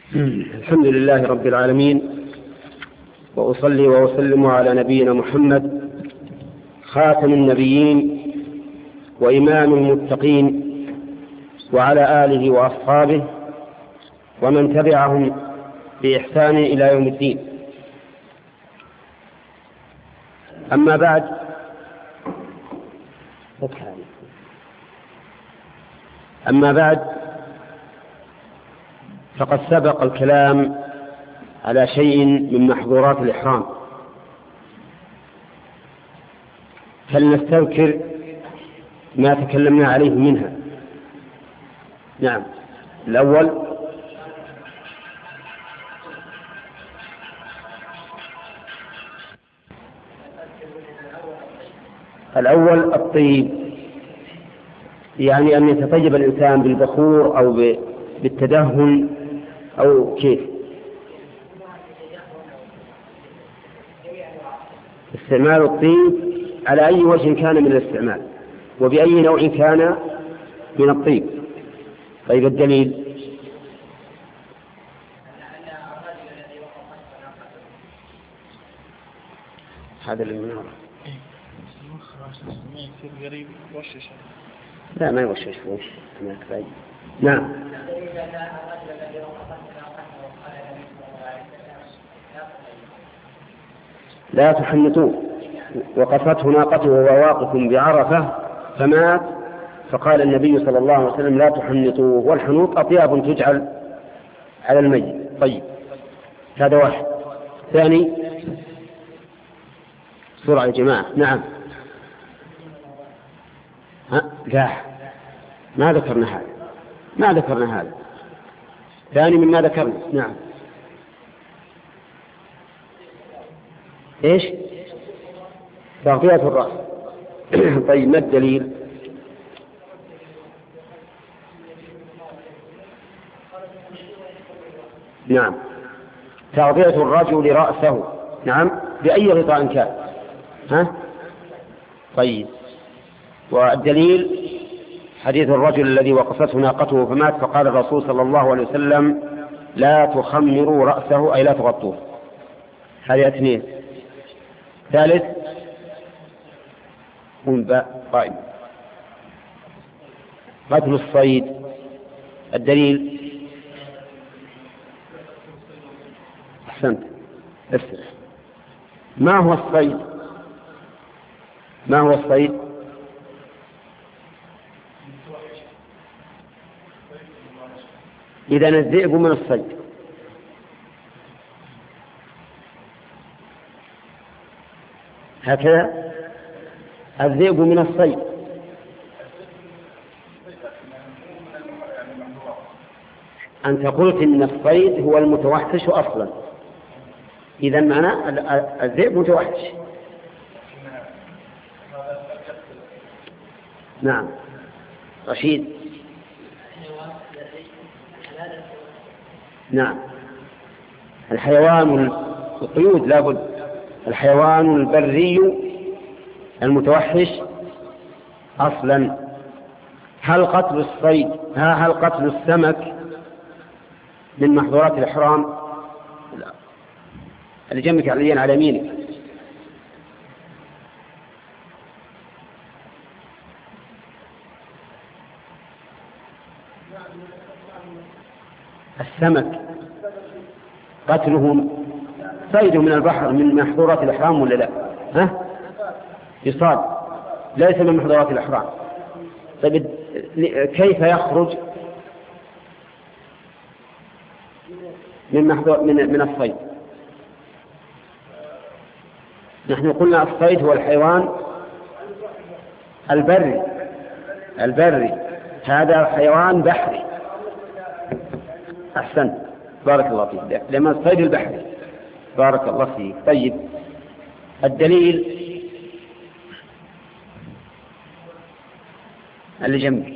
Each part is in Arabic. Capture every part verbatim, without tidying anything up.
الحمد لله رب العالمين، وأصلي وأسلم على نبينا محمد خاتم النبيين وإمام المتقين، وعلى آله وأصحابه ومن تبعهم بإحسان إلى يوم الدين. أما بعد، أما بعد فقد سبق الكلام على شيء من محظورات الإحرام، فلنستذكر ما تكلمنا عليه منها. نعم، الأول الأول الطيب، يعني أن يتطيب الإنسان بالبخور أو بالتدهن أو كيف. استعمال الطيب على أي وجه كان من الاستعمال، وبأي نوع كان من الطيب. طيب، الدليل هذا المنارة. لا، ما يوشش وش نعم. لا تحنطوه، وقفته ناقته وهو واقف بعرفة فمات، فقال النبي صلى الله عليه وسلم لا تحنطوه، والحنوط أطياب تجعل على الميت. طيب، هذا واحد. ثاني، سرعة يا جماعة. نعم، ها؟ لا، ما ذكرنا هذا، ما ذكرنا هذا. ثاني مما ذكرنا. نعم، ايش؟ تغطية الرأس. طيب، ما الدليل؟ نعم، تغطية الرجل رأسه، نعم، بأي غطاء كان. ها؟ طيب، والدليل حديث الرجل الذي وقفته ناقته فمات، فقال الرسول صلى الله عليه وسلم لا تخمروا رأسه، أي لا تغطوه. هذه اثنين. ثالث، قائم قتل الصيد. الدليل أحسنت. اسرع. ما هو الصيد؟ ما هو الصيد؟ إذا الذئب من الصيد. هكذا الذئب من الصيد. أنت قلت إن الصيد هو المتوحش أصلا، إذا معنى الذئب متوحش. نعم، رشيد. نعم، الحيوان القيود لابد. الحيوان البري المتوحش أصلا. هل قتل الصيد هل قتل السمك من محظورات الإحرام؟ لا. اللي جنبك عليا على يمينك. السمك قتله صيده من البحر من محظورات الإحرام ولا لا؟ ها؟ يصاد، ليس من محظورات الإحرام. طيب، كيف يخرج من محظور من من الصيد؟ نحن قلنا الصيد هو الحيوان البري. البري هذا حيوان بحري. أحسنت، بارك الله فيك. لما الصيد البحري، بارك الله فيك. طيب، الدليل اللي جنبك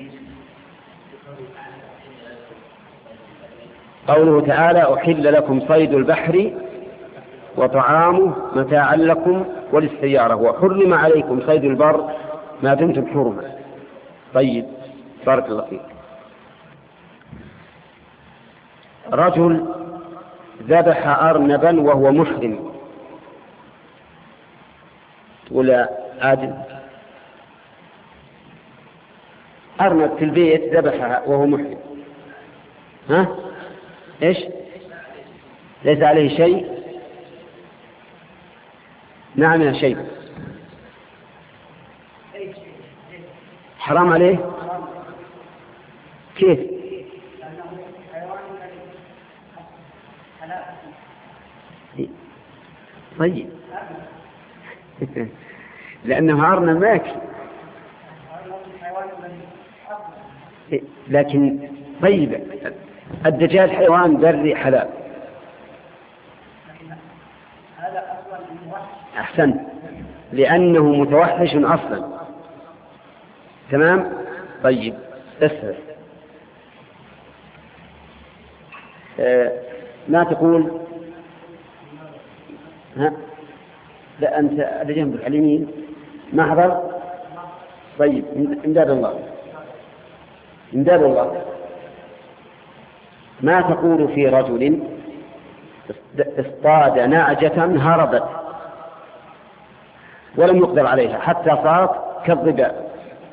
قوله تعالى أحل لكم صيد البحر وطعامه متاعا لكم وللسيارة وحرم عليكم صيد البر ما دمتم حرما. طيب، بارك الله فيك. رجل ذبح أرنبا وهو محرم، ولا عادل؟ أرنب في البيت ذبحها وهو محرم، ها؟ إيش؟ ليس عليه شيء؟ نعم يا شيء. حرام عليه؟ كيف؟ طيب لأنه أرنب ما يكفي، لكن طيب الدجاج حيوان بري حلال. أحسن، لأنه متوحش أصلا. تمام. طيب اسهل. آه ما تقول؟ ها؟ لا أنت اللي جنبك على اليمين ما حضر. طيب امداد الله، امداد الله، ما تقول في رجل اصطاد نعجة هربت ولم يقدر عليها حتى صارت كالظباء،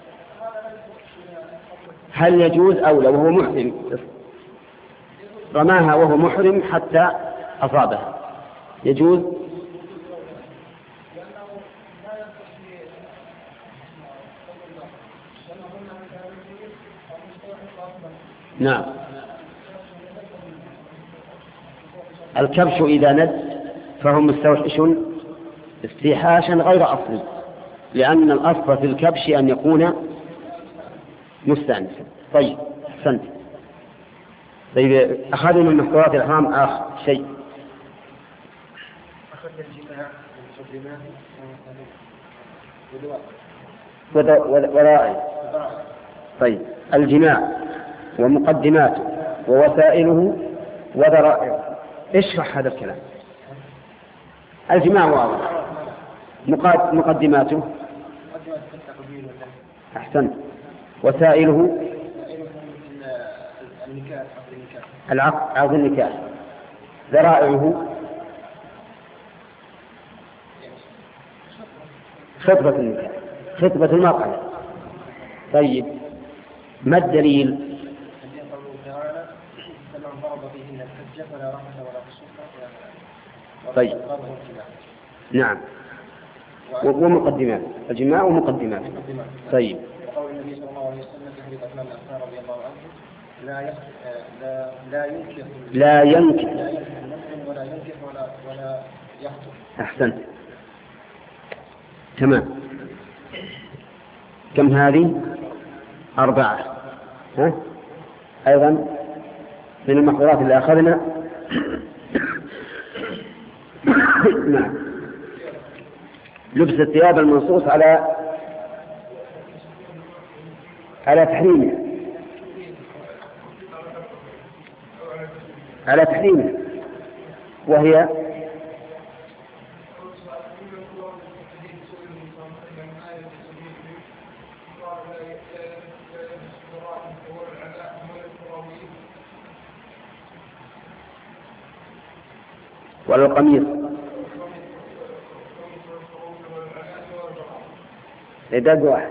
هل يجوز أو لا وهو محرم؟ رماها وهو محرم حتى أصابها، يجوز؟ نعم. الكبش إذا ند فهو مستوحش استيحاشا غير أصلي، لأن الأصل في الكبش أن يكون مستأنسا. طيب أحسنت. طيب أخذنا من محظورات الإحرام آخر شيء. وذرائع. طيب الجماع ومقدماته ووسائله وذرائعه، اشرح هذا الكلام. الجماع واضح، مقدماته أحسنت، وسائله العقد عقد النكاح، ذرائعه خطبة النكاح، خطبة المرأة. طيب ما الدليل؟ طيب نعم، ومقدمات الجماع ومقدمات. طيب وقول النبي صلى الله عليه وسلم في حديث عثمان بن عفان رضي الله عنه لا لا لا ينكح لا ينكح المسلم ولا ينكح ولا ولا يخطب. أحسنت. تمام. كم هذه؟ أربعة. ها؟ أيضا من المحظورات اللي أخذنا نعم لبس الثياب المنصوص على على تحريمه، على تحريمه وهي ولا القميص إداد واحد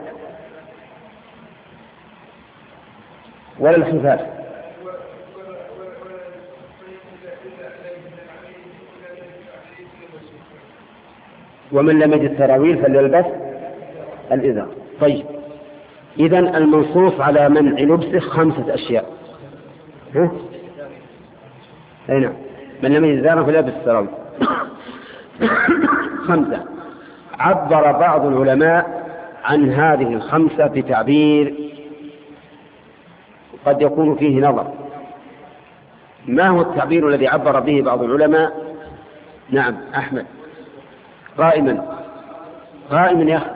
ولا الخفاف ومن لم يجد سراويل فليلبس الإزار. طيب إذن المنصوص على منع لبسه خمسة أشياء. ها؟ أي نعم، من لم يجد إزارا فليلبس السراويل. خمسة. عبر بعض العلماء عن هذه الخمسة بتعبير قد يكون فيه نظر. ما هو التعبير الذي عبر به بعض العلماء؟ نعم أحمد. قائما قائما يا أخي.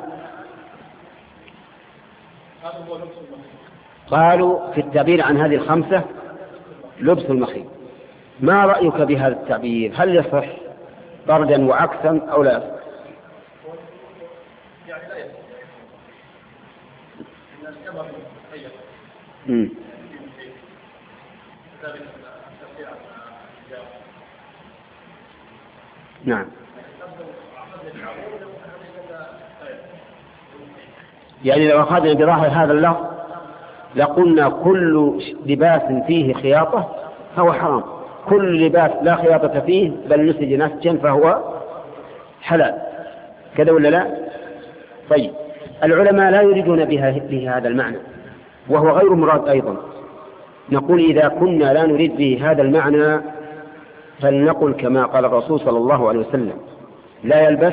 قالوا في التعبير عن هذه الخمسة لبس المخيط. ما رأيك بهذا التعبير؟ هل يصح طردا وعكسا أو لا يصح؟ امم نعم. يعني لو أخذنا بظاهر هذا اللفظ لقلنا كل لباس فيه خياطة فهو حرام، كل لباس لا خياطة فيه بل نسج نسجا فهو حلال، كذا ولا لا؟ طيب، العلماء لا يريدون بها به هذا المعنى وهو غير مراد أيضا. نقول إذا كنا لا نريد به هذا المعنى فلنقل كما قال الرسول صلى الله عليه وسلم: لا يلبس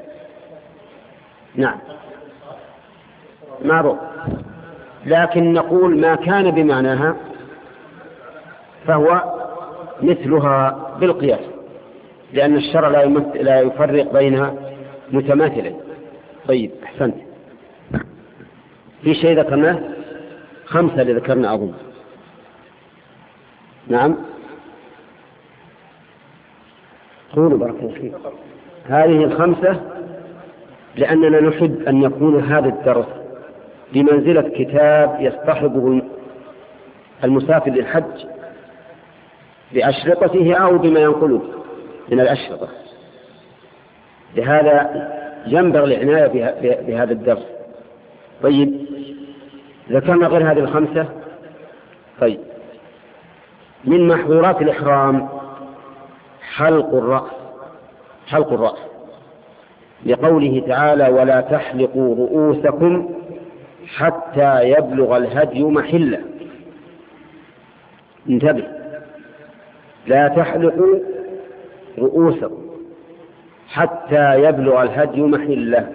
نعم معروف، لكن نقول ما كان بمعناها فهو مثلها بالقياس، لأن الشرع لا, لا يفرق بين متماثلين. طيب، أحسنت. في شيء ذكرناه؟ خمسة اللي ذكرنا أظن. نعم، قولوا بارك الله فيك. هذه الخمسة لأننا نحب أن يكون هذا الدرس بمنزلة كتاب يصطحبه المسافر للحج بأشرطته أو بما ينقله من الأشرطة، لهذا ينبغي العناية بهذا الدرس. طيب، ذكرنا غير هذه الخمسة. طيب، من محظورات الإحرام حلق الرأس، حلق الرأس لقوله تعالى: ولا تحلقوا رؤوسكم حتى يبلغ الهدي محله. انتبه، لا تحلقوا رؤوسكم حتى يبلغ الهدي محله.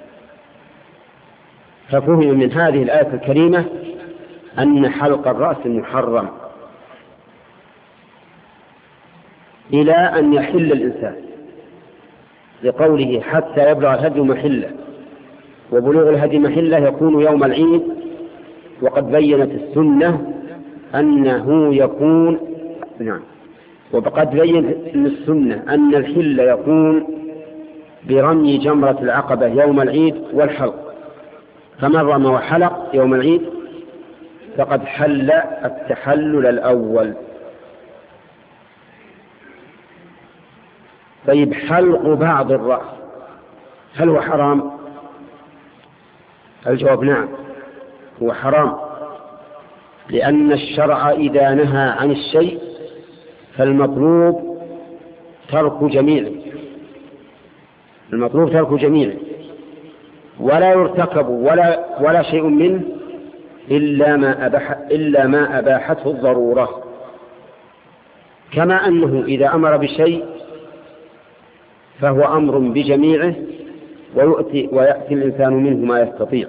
ففهم من هذه الآية الكريمة أن حلق الرأس محرم إلى أن يحل الإنسان، لقوله حتى يبلغ الهدي محله، وبلوغ الهدي محله يكون يوم العيد، وقد بينت السنة أنه يكون نعم وقد بينت السنة أن الحل يكون برمي جمرة العقبة يوم العيد والحلق، فمن رمى وحلق يوم العيد فقد حل التحلل الأول. طيب، حلق بعض الرأس هل هو حرام؟ الجواب نعم، هو حرام، لأن الشرع إذا نهى عن الشيء فالمطلوب ترك جميعه، المطلوب ترك جميعه، ولا يرتكب ولا ولا شيء منه إلا ما أباح إلا ما أباحته الضرورة، كما أنه إذا أمر بشيء فهو أمر بجميعه ويؤتي ويأتي الإنسان منه ما يستطيع.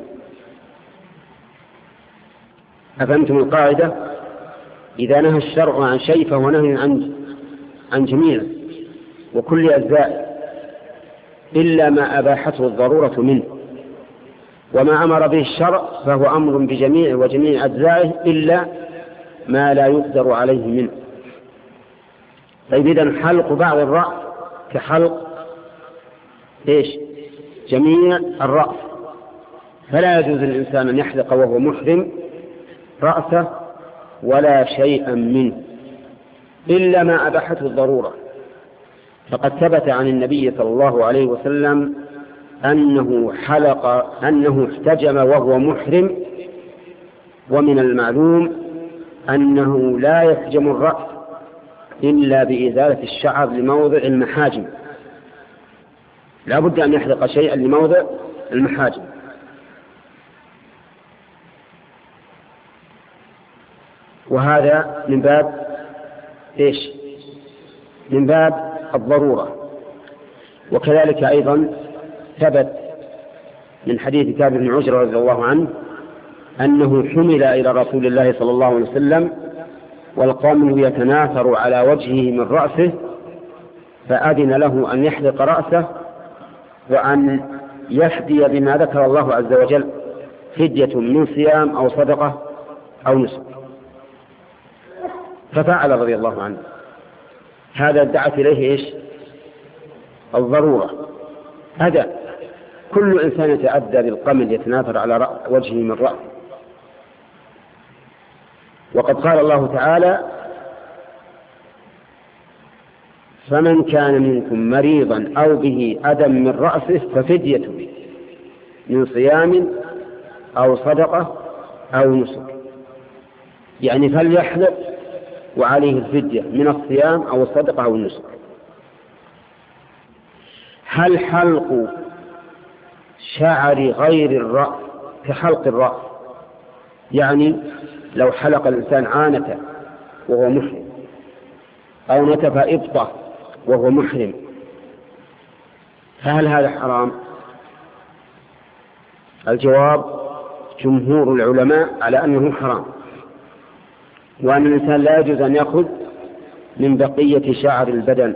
أفهمتم القاعدة؟ إذا نهى الشرع عن شيء فهو نهي عن عن جميعه وكل أجزائه إلا ما أباحته الضرورة منه، وما أمر به الشرع فهو أمر بجميع وجميع أجزائه إلا ما لا يقدر عليه منه. طيب، إذن حلق بعض الرأس كحلق إيش؟ جميع الرأس، فلا يجوز للإنسان أن يحلق وهو محرم رأسه ولا شيئا منه إلا ما أباحته الضرورة. فقد ثبت عن النبي صلى الله عليه وسلم أنه حلق أنه احتجم وهو محرم، ومن المعلوم أنه لا يحجم الرأس إلا بإزالة الشعر لموضع المحاجم، لا بد أن يحلق شيئا لموضع المحاجم. وهذا من باب إيش؟ من باب الضرورة. وكذلك أيضا ثبت من حديث كعب بن عجرة رضي الله عنه أنه حمل إلى رسول الله صلى الله عليه وسلم والقوم يتناثر على وجهه من رأسه، فأذن له أن يحلق رأسه وأن يفدي بما ذكر الله عز وجل، فدية من صيام أو صدقة أو نسك، ففعل رضي الله عنه. هذا دعت إليه إيش؟ الضرورة. هذا كل إنسان يتأذى بالقمل يتناثر على وجهه من رأسه. وقد قال الله تعالى: فمن كان منكم مريضا أو به أذى من رأسه ففدية من صيام أو صدقة أو نسك، يعني فليحلق وعليه الفدية من الصيام أو الصدقة أو النسك. هل حلق شعر غير الرأس كحلق الرأس؟ يعني لو حلق الإنسان عانته وهو محرم أو نتف إبطه وهو محرم، فهل هذا حرام؟ الجواب: جمهور العلماء على أنه حرام، وأن الإنسان لا يجوز أن يأخذ من بقية شعر البدن.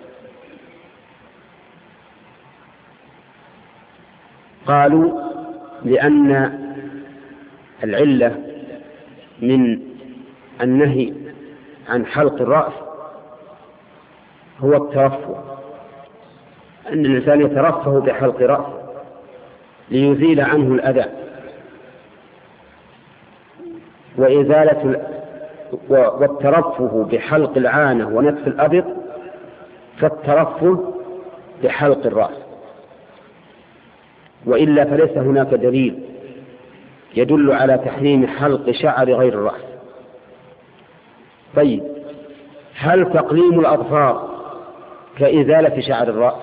قالوا لأن العلة من النهي عن حلق الرأس هو الترفه، أن الإنسان يترفه بحلق رأسه ليزيل عنه الأذى وإزالة، والترفه بحلق العانة ونتف الأبط كالترفه بحلق الرأس، وإلا فليس هناك دليل يدل على تحريم حلق شعر غير الرأس. طيب، هل تقليم الأظفار كإزالة شعر الرأس؟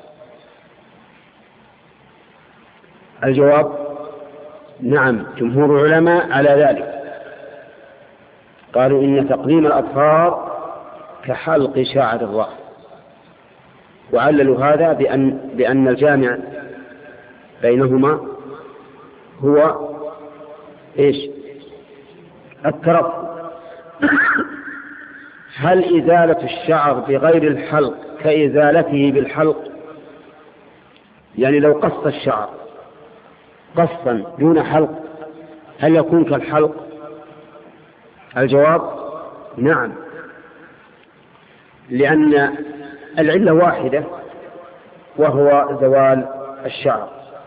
الجواب: نعم، جمهور العلماء على ذلك، قالوا إن تقليم الأظفار كحلق شعر الرأس، وعللوا هذا بأن, بأن الجامع بينهما هو إيش؟ الترفه. هل إزالة الشعر بغير الحلق كإزالته بالحلق؟ يعني لو قص الشعر قصا دون حلق هل يكون كالحلق؟ الجواب: نعم، لأن العلة واحدة وهو زوال الشعر.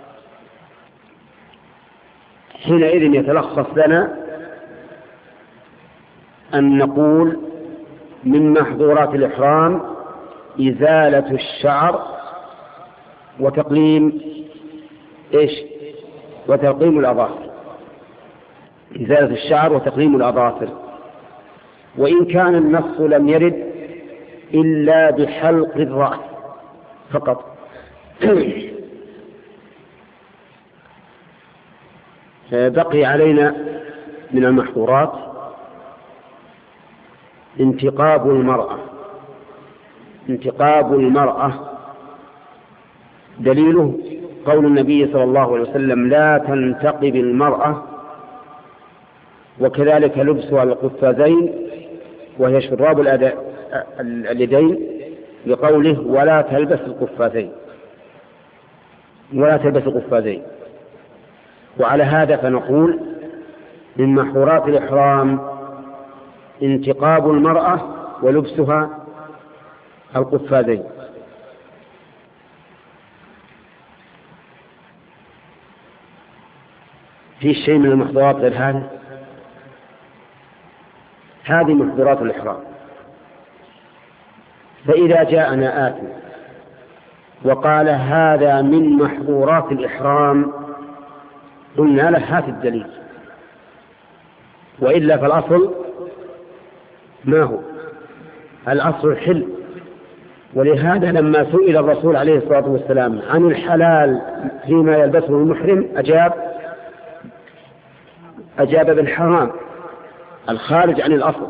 حينئذ يتلخص لنا أن نقول من محظورات الإحرام إزالة الشعر وتقليم إيش؟ وتقليم الأظافر. إزالة الشعر وتقليم الأظافر، وإن كان النص لم يرد إلا بحلق الرأس فقط. بقي علينا من المحظورات انتقاب المرأة. انتقاب المرأة دليله قول النبي صلى الله عليه وسلم: لا تنتقب المرأة، وكذلك لبسها القفازين وهي شراب اليدين بقوله: ولا تلبس القفازين ولا تلبس القفازين. وعلى هذا فنقول من محظورات الإحرام انتقاب المرأة ولبسها القفازين. في شيء من المحظورات غير هذا؟ هذه محظورات الإحرام. فإذا جاءنا آت وقال هذا من محظورات الإحرام قلنا له هات الدليل، وإلا فالأصل ما هو؟ الأصل الحل. ولهذا لما سئل الرسول عليه الصلاة والسلام عن الحلال فيما يلبسه المحرم أجاب أجاب بالحرام الخارج عن الأصل،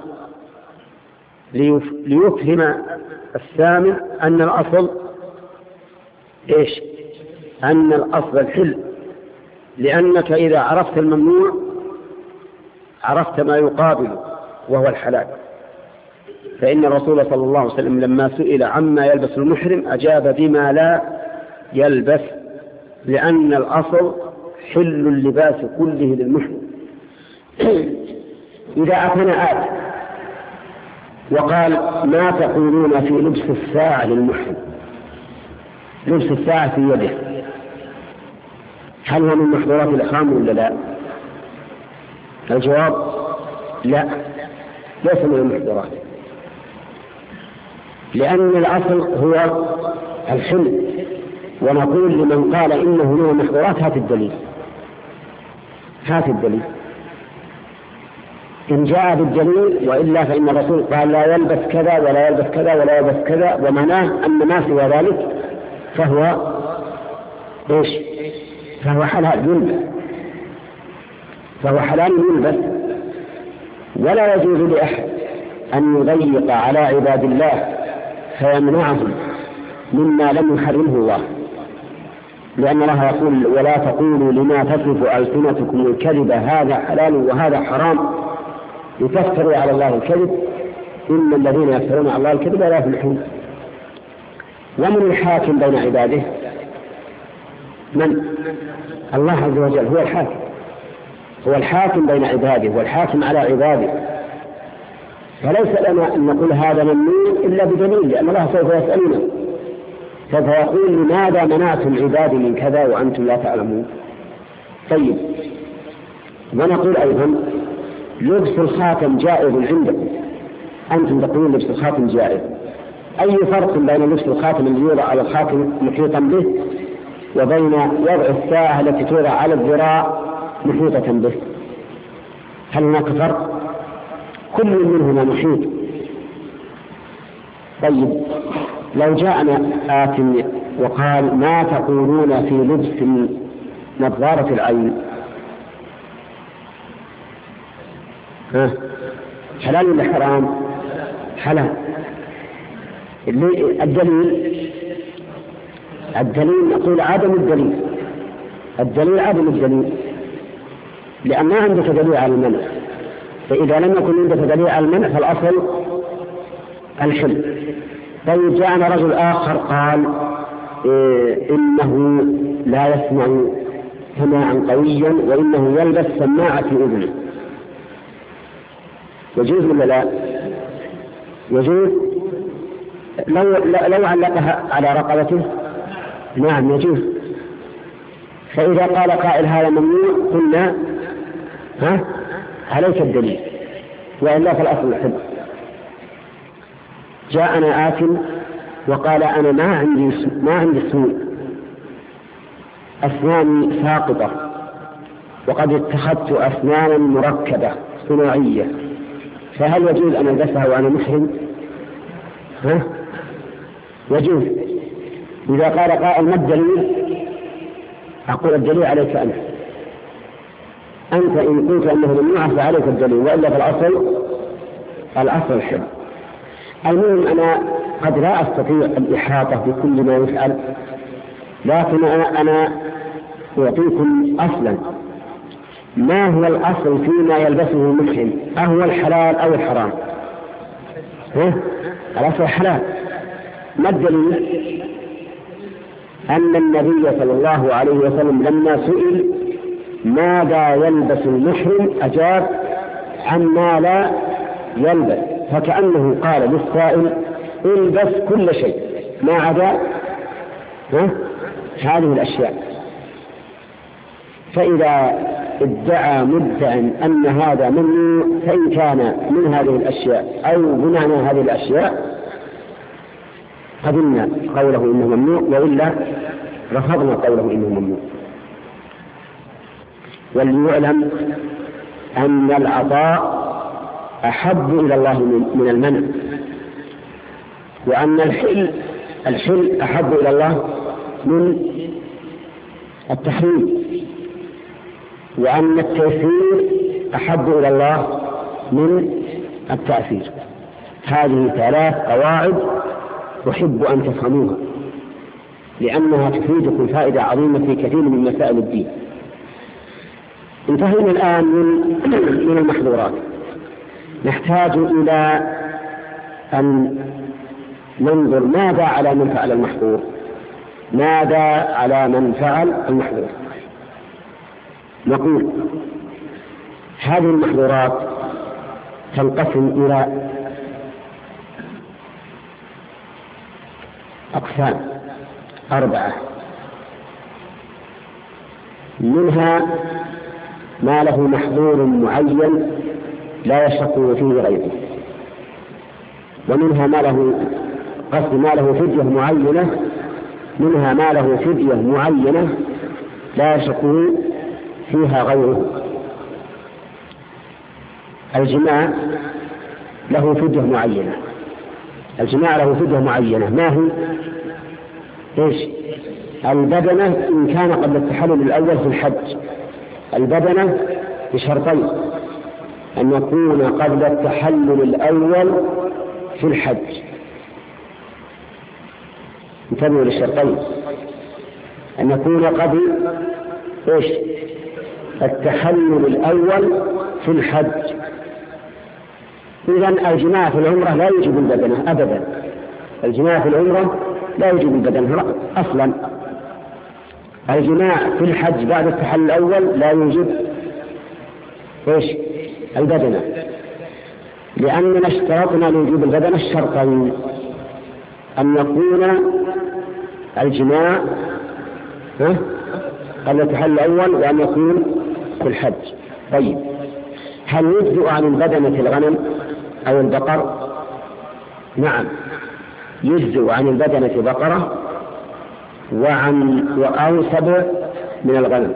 ليفهم السامع أن الأصل إيش؟ أن الأصل الحل، لأنك إذا عرفت الممنوع عرفت ما يقابل وهو الحلال. فإن الرسول صلى الله عليه وسلم لما سئل عما يلبس المحرم أجاب بما لا يلبس، لأن الأصل حل اللباس كله للمحرم. إذا أتنا آت وقال ما تقولون في لبس الساعة للمحرم؟ لبس الساعة في يده هل هو من محظورات الإحرام ولا لا؟ الجواب: لا، ليس من المحظورات. لأن الأصل هو الحل. ونقول لمن قال إنه من المحظورات هات الدليل، هات الدليل إن جاء بالدليل، وإلا فإن الرسول قال لا يلبس كذا ولا يلبس كذا ولا يلبس كذا، ومعناه أن ما سوى ذلك فهو إيش؟ فهو حلال يلبس، فهو حلال يلبس. ولا يجوز لأحد أن يضيق على عباد الله فيمنعهم مما لم يحرمه الله، لأن الله يقول ولا تقولوا لما تصف ألسنتكم الكذب هذا حلال وهذا حرام لتفتروا على الله الكذب إن الذين يفترون على الله الكذب لا يفلحون. ومن الحاكم بين عباده؟ من؟ الله عز وجل هو الحاكم، هو الحاكم بين عباده، هو الحاكم على عباده. فليس لنا أن نقول هذا ممنوع إلا بدليل، لأن الله سوف يسألنا، سوف يقول لماذا منعتم عبادي من كذا وأنتم لا تعلمون. طيب، ونقول أيضا لبس الخاتم جائز عندكم، أنتم تقولون لبس الخاتم جائز. أي فرق بين لبس الخاتم الذي يوضع على الخاتم محيطا به وبين وضع الساعة التي توضع على الذراع محيطة به؟ هل هناك فرق؟ كل منهما محيط. طيب، لو جاءنا آت وقال ما تقولون في لبس نظارة العين؟ ها، حلال ولا حرام؟ حلال. الدليل الدليل نقول عدم الدليل، الدليل عدم الدليل، لأن ما عندك دليل على المنع. فإذا لم يكن عندك دليل على المنع فالأصل الحل. طيب، جاءنا رجل آخر قال إيه إنه لا يسمع سماعا قويا وإنه يلبس سماعة في أذنه، يجوز ولا لا؟ يجوز لو, لو علقها على رقبته، نعم يجوز. فإذا قال قائل هذا ممنوع قلنا ها عليك الدليل، وإلا فالأصل الحل. جاءنا آت وقال أنا ما عندي ما عندي سوء، أسناني ساقطة وقد اتخذت أسنانا مركبة صناعية، فهل يجوز أن ألبسها وأنا محرم؟ ها؟ يجوز. إذا قال قائل ما الدليل؟ أقول الدليل عليك أنت، أنت إن قلت أنه ممنوع فعليك الدليل، وإلا فالأصل الأصل الحل. المهم أنا قد لا أستطيع الإحاطة بكل ما يفعل، لكن أنا, أنا أعطيكم أصلا ما هو الأصل فيما يلبسه المحرم، أهو الحلال أو الحرام؟ ها؟ الأصل حلال. ما الدليل؟ أن النبي صلى الله عليه وسلم لما سئل ماذا يلبس المحرم أجاب عما لا يلبس، فكأنه قال للسائل البس كل شيء ما عدا هذه الأشياء. فإذا ادعى مدع أن هذا ممنوع فإن كان من هذه الأشياء أو بمعنى هذه الأشياء قبلنا قوله إنه ممنوع، وإلا رفضنا قوله إنه ممنوع. وليعلم أن العطاء أحب إلى الله من المنع، وأن الحل الحل أحب إلى الله من التحريم، وأن التيسير أحب إلى الله من التأثير. هذه ثلاث قواعد أحب أن تفهموها، لأنها تفيدكم فائدة عظيمة في كثير من مسائل الدين. انتهينا الآن من من المحظورات، نحتاج إلى أن ننظر ماذا على من فعل المحظور، ماذا على من فعل المحظور. نقول هذه المحظورات تنقسم إلى أقسام أربعة، منها ما له محظور معين لا يشك فيه غيره، ومنها ما له قصد ما له فدية معينة، منها ما له فدية معينة لا يشك فيها غيره. الجماع له فدية معينة، الجماع له فدية معينة، ما هي؟ إيش؟ البدنة إن كان قبل التحلل الأول في الحج، البدنة بشرطين: أن يكون قبل التحلل الأول في الحج، انتبهوا للشرطين، أن يكون قبل إيش؟ التحلل الأول في الحج. إذن الجماع في العمرة لا يجب البدنة أبدا، الجماع في العمرة لا يجب البدنة أصلا. الجماع في الحج بعد التحلل الأول لا يوجب إيش؟ البدنة، لأننا اشترطنا لوجوب البدنة الشرطين: أن يكون الجماع قبل التحلل الأول، وأن يكون في الحج. طيب، هل يجزئ عن البدنة الغنم أو البقر؟ نعم، يجزئ عن البدنة بقرة وعن أو سبع من الغنم.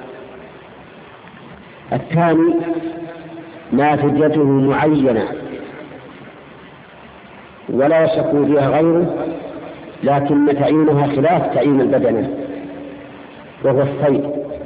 الثاني ما فديته معينة ولا يشك فيها غيره، لكن تعيينها خلاف تعيين البدنة، وهو الصيد.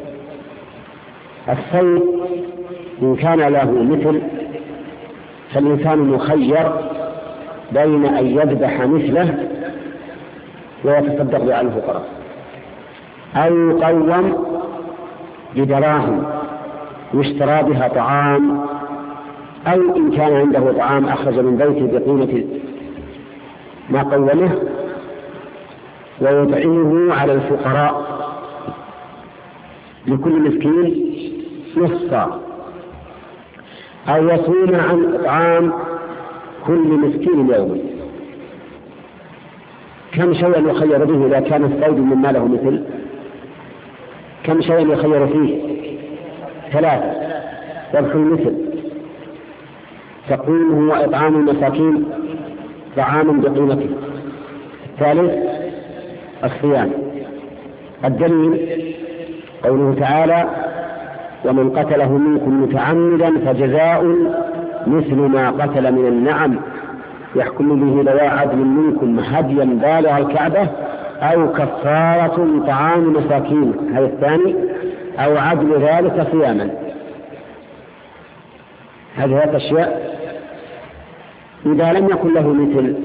الصيد إن كان له مثل فالإنسان مخير بين أن يذبح مثله ويتصدق به على الفقراء، أو يقوم بدراهم يشترى بها طعام، أو إن كان عنده طعام أخرج من بيته بقيمة ما قومه ويطعمه على الفقراء لكل مسكين نصفا، أو يصوم عن إطعام كل مسكين يوما. كم شيئا يخير به إذا كان الصيد مما له مثل؟ كم شيئا يخير فيه؟ ثلاثة: ذبح المثل، تقويمه وإطعام المساكين طعاما بقيمته. الثالث الصيام. الدليل قوله تعالى: ومن قتله منكم متعمدا فجزاء مثل ما قتل من النعم يحكم به ذوى عدل منكم هديا بالغ الكعبة أو كفارة طعام مساكين، هذا الثاني، أو عدل ذلك صياما. هذه ثلاث أشياء إذا لم يكن له مثل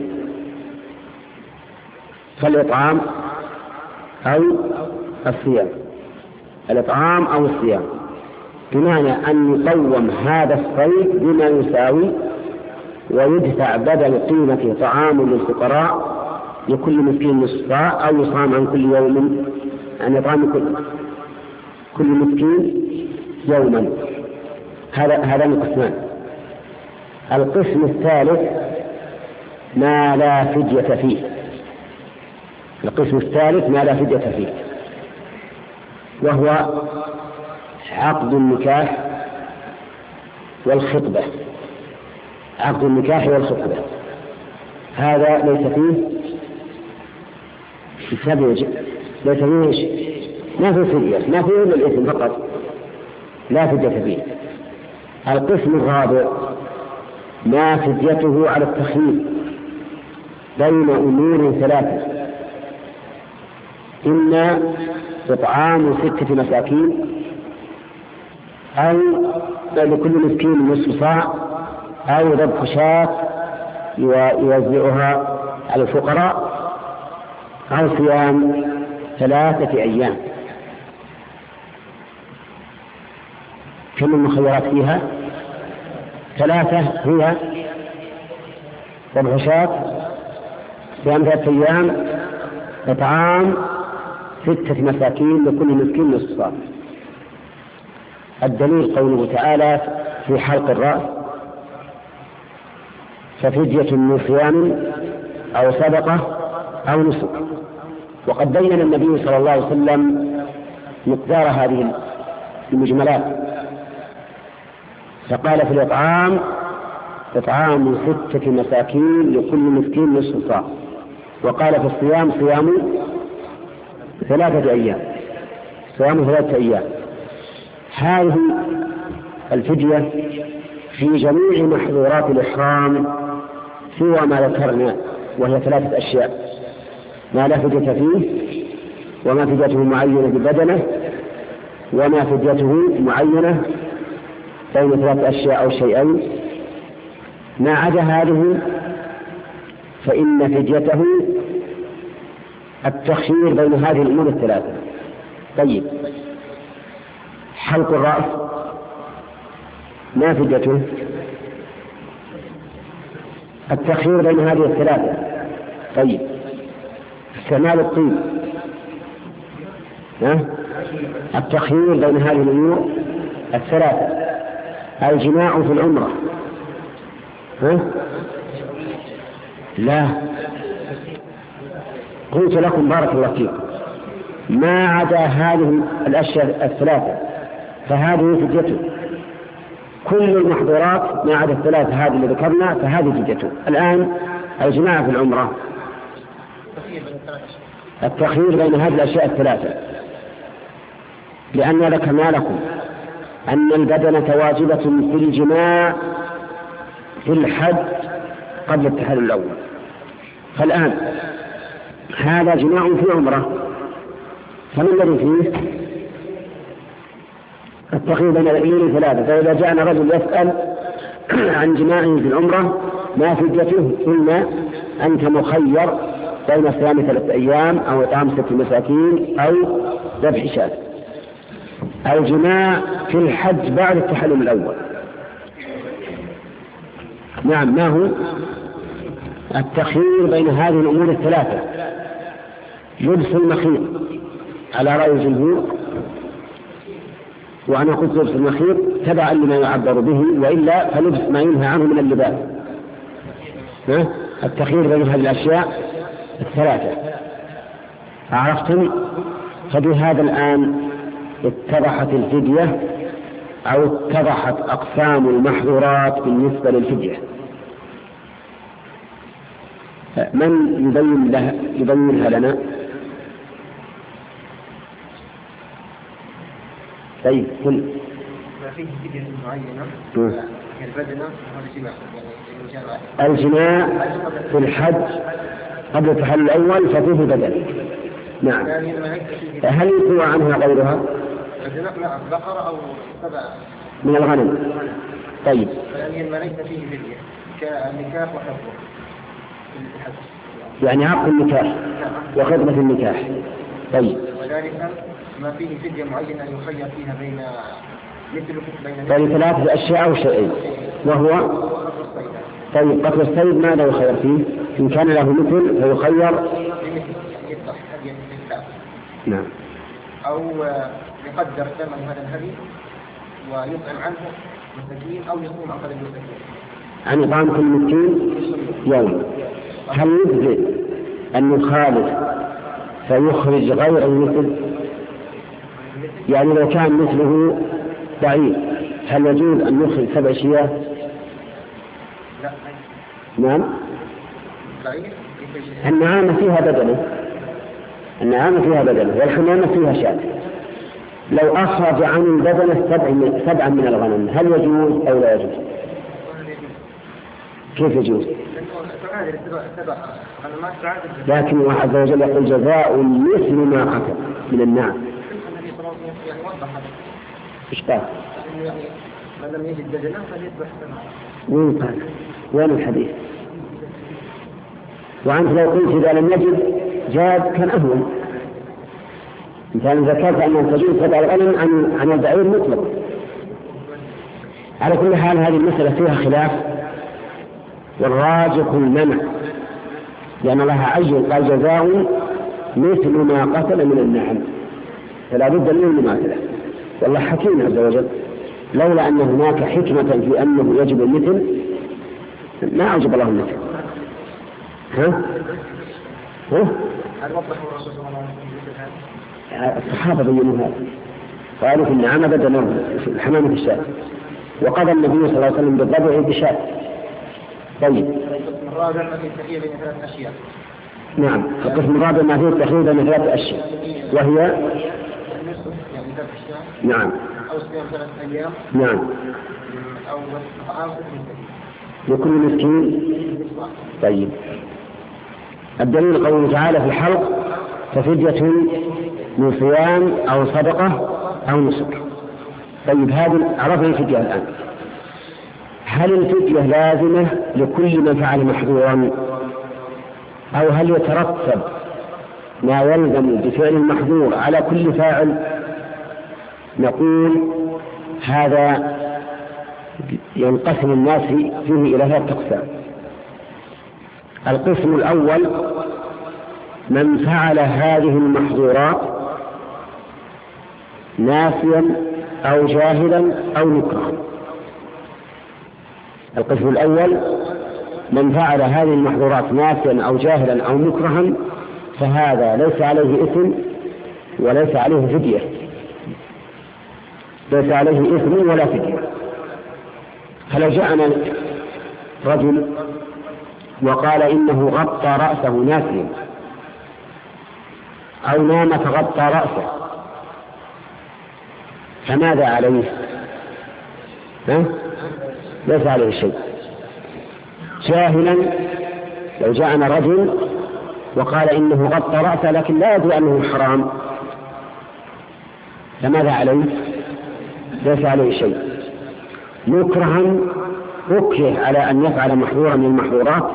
فالإطعام أو الصيام، الإطعام أو الصيام، بمعنى أن يقوم هذا الصيد بما يساوي ويدفع بدل قيمة طعام للفقراء لكل مسكين نصفا، أو يصام عن كل يوم عن إطعام كل, كل مسكين يوما. هذا هذان قسمان. القسم الثالث ما لا فدية فيه، القسم الثالث ما لا فدية فيه، وهو عقد النكاح والخطبة. عقد النكاح والخطبة هذا ليس فيه ليس فيه ايش؟ ما فيه فدية، ما فيه إلا الإثم فقط، لا فدية فيه. القسم الرابع ما فديته على التخيير بين أمور ثلاثة: إما إطعام ستة مساكين، أو لكل مسكين نصف صاع، أو ذبح شاة يوزعها على الفقراء، أو صيام ثلاثة أيام. كم المخيرات فيها؟ ثلاثة، هي ذبح شاة، صيام ثلاثة أيام، إطعام ستة مساكين لكل مسكين نصف صاع. الدليل قوله تعالى في حلق الرأس: ففدية من صيام أو صدقة أو نسك. وقد بين النبي صلى الله عليه وسلم مقدار هذه المجملات، فقال في الإطعام: إطعام ستة مساكين لكل مسكين نصف صاع. وقال في الصيام صيام ثلاثة أيام، صيام ثلاثة أيام. هذه الفدية في جميع محظورات الإحرام سوى ما ذكرنا، وهي ثلاثة أشياء: ما لا فدية فيه، وما فديته معينة ببدنه، وما فديته معينة بين ثلاثة أشياء أو شيئين. ما عدا هذه فإن فديته التخيير بين هذه الأمور الثلاثة. طيب، حلق الرأس ما فديته؟ التخيير بين هذه الثلاثة. طيب، استعمال الطيب التخيير بين هذه الأمور الثلاثة. الجماع في العمرة ها؟ لا، قلت لكم بارك الله فيكم ما عدا هذه الأشياء الثلاثة فهذه فديته. كل المحظورات ما عدا الثلاثة هذه اللي ذكرنا فهذه فديته. الآن الجماع في العمرة التخيير بين هذه الأشياء الثلاثة، لأن ذكرنا لكم أن البدنة واجبة في الجماع في الحج قبل التحلل الأول. فالآن هذا جماع في عمرة، فما الذي فيه؟ التخيير بين الأمور الثلاثة. فإذا جاءنا رجل يسأل عن جماعه في العمرة ما فديته؟ قلنا أنت مخير بين صيام ثلاثة أيام أو إطعام ستة مساكين أو ذبح شاة. الجماع في الحج بعد التحلل الأول. نعم، ما هو التخيير بين هذه الأمور الثلاثة؟ لبس المخيط على رأي الجمهور، وأنا قلت لبس المخيط تبعا لما يعبر به، وإلا فلبس ما ينهى عنه من اللباس. التخيير بين هذه الأشياء الثلاثة. عرفتم؟ فبهذا الآن اتضحت الفدية أو اتضحت أقسام المحظورات بالنسبة للفدية. من يبين لها يبينها لنا؟ طيب، كل ما فيه فدية معينة البدنة والجماع. الجماع في الحج قبل التحلل الأول ففيه بدنة. نعم. هل يقوى عنها غيرها؟ بقرة أو سبع من الغنم. طيب، يعني ما ليس فيه فدية كالنكاح وحفظه. يعني عقد النكاح وخطبة النكاح. طيب، وذلك ما فيه فدية معينة يخير فيها بين مثل بين طيب ثلاثة أشياء أو شيئين، وهو طيب قتل الصيد ماذا يخير فيه؟ إن كان له مثل فيخير. نعم. أو يقدر ثمن هذا الهدي ويطعم عنه مسكين أو يصوم عن قدر المسكين. عن إطعام كل مسكين يوم. هل يجزئ أن يخالف فيخرج غير المثل؟ يعني لو كان مثله ضعيف هل يجوز أن يخرج سبع شياه؟ لا. نعم. النعامة فيها بدنة، النعامة فيها بدنة والحمامة فيها شاة. لو أخرج عن البدنة سبعا من الغنم هل يجوز أو لا يجوز؟ كيف يجوز؟ لكن الله عز وجل يقول جزاء مثل ما قتل من النعم. إيش قال؟ من لم يجد بدنة فليذبح سبعا. وين قال؟ وين الحديث؟ وأنت لو قلت إذا لم يجد جاد كان أهون. كان ذكرت أن تجوز سبع الغنم عن عن البعير مطلق. على كل حال هذه المسألة فيها خلاف، والراجح المنع، لأن الله عز قال جزاء مثل ما قتل من النعم، فلا بد من المماثلة. والله حكيم عز وجل، لولا أن هناك حكمة في أنه يجب المثل ما أوجب الله المثل. ها؟ ها؟ الصحابة بينوا هذا، قالوا في النعامة بدل في الحمامة الشاة، وقضى النبي صلى الله عليه وسلم بالضبع بشاة. طيب. الرابع التي تحية بين ثلاث أشياء. نعم. القسم الرابع ما فيه تحديد من ثلاث أشياء وهي نعم أو صيام ثلاث أيام نعم أو طعام لكل مسكين. طيب الدليل قوله تعالى في الحلق ففدية من صيام أو صدقة أو نسك. طيب هذه عرفنا الفدية الآن. هل الفدية لازمة لكل من فعل محظورا أو هل يترتب ما يلزم بفعل المحظور على كل فاعل؟ نقول هذا ينقسم الناس فيه إلى ثلاثة أقسام. القسم الأول من فعل هذه المحظورات ناسيا أو جاهلا أو مكرها. القسم الأول من فعل هذه المحظورات ناسيا أو جاهلا أو مكرها فهذا ليس عليه إثم وليس عليه فدية، ليس عليه إثم ولا فدية. فلو جاءنا رجل وقال إنه غطى رأسه ناسيا أو نام فغطى رأسه فماذا عليه؟ ها؟ ليس عليه شيء. جاهلا لو جاءنا رجل وقال إنه غطى رأسه لكن لا يدري أنه حرام فماذا عليه؟ ليس عليه شيء. مكرها أكره على أن يفعل محظورا من المحظورات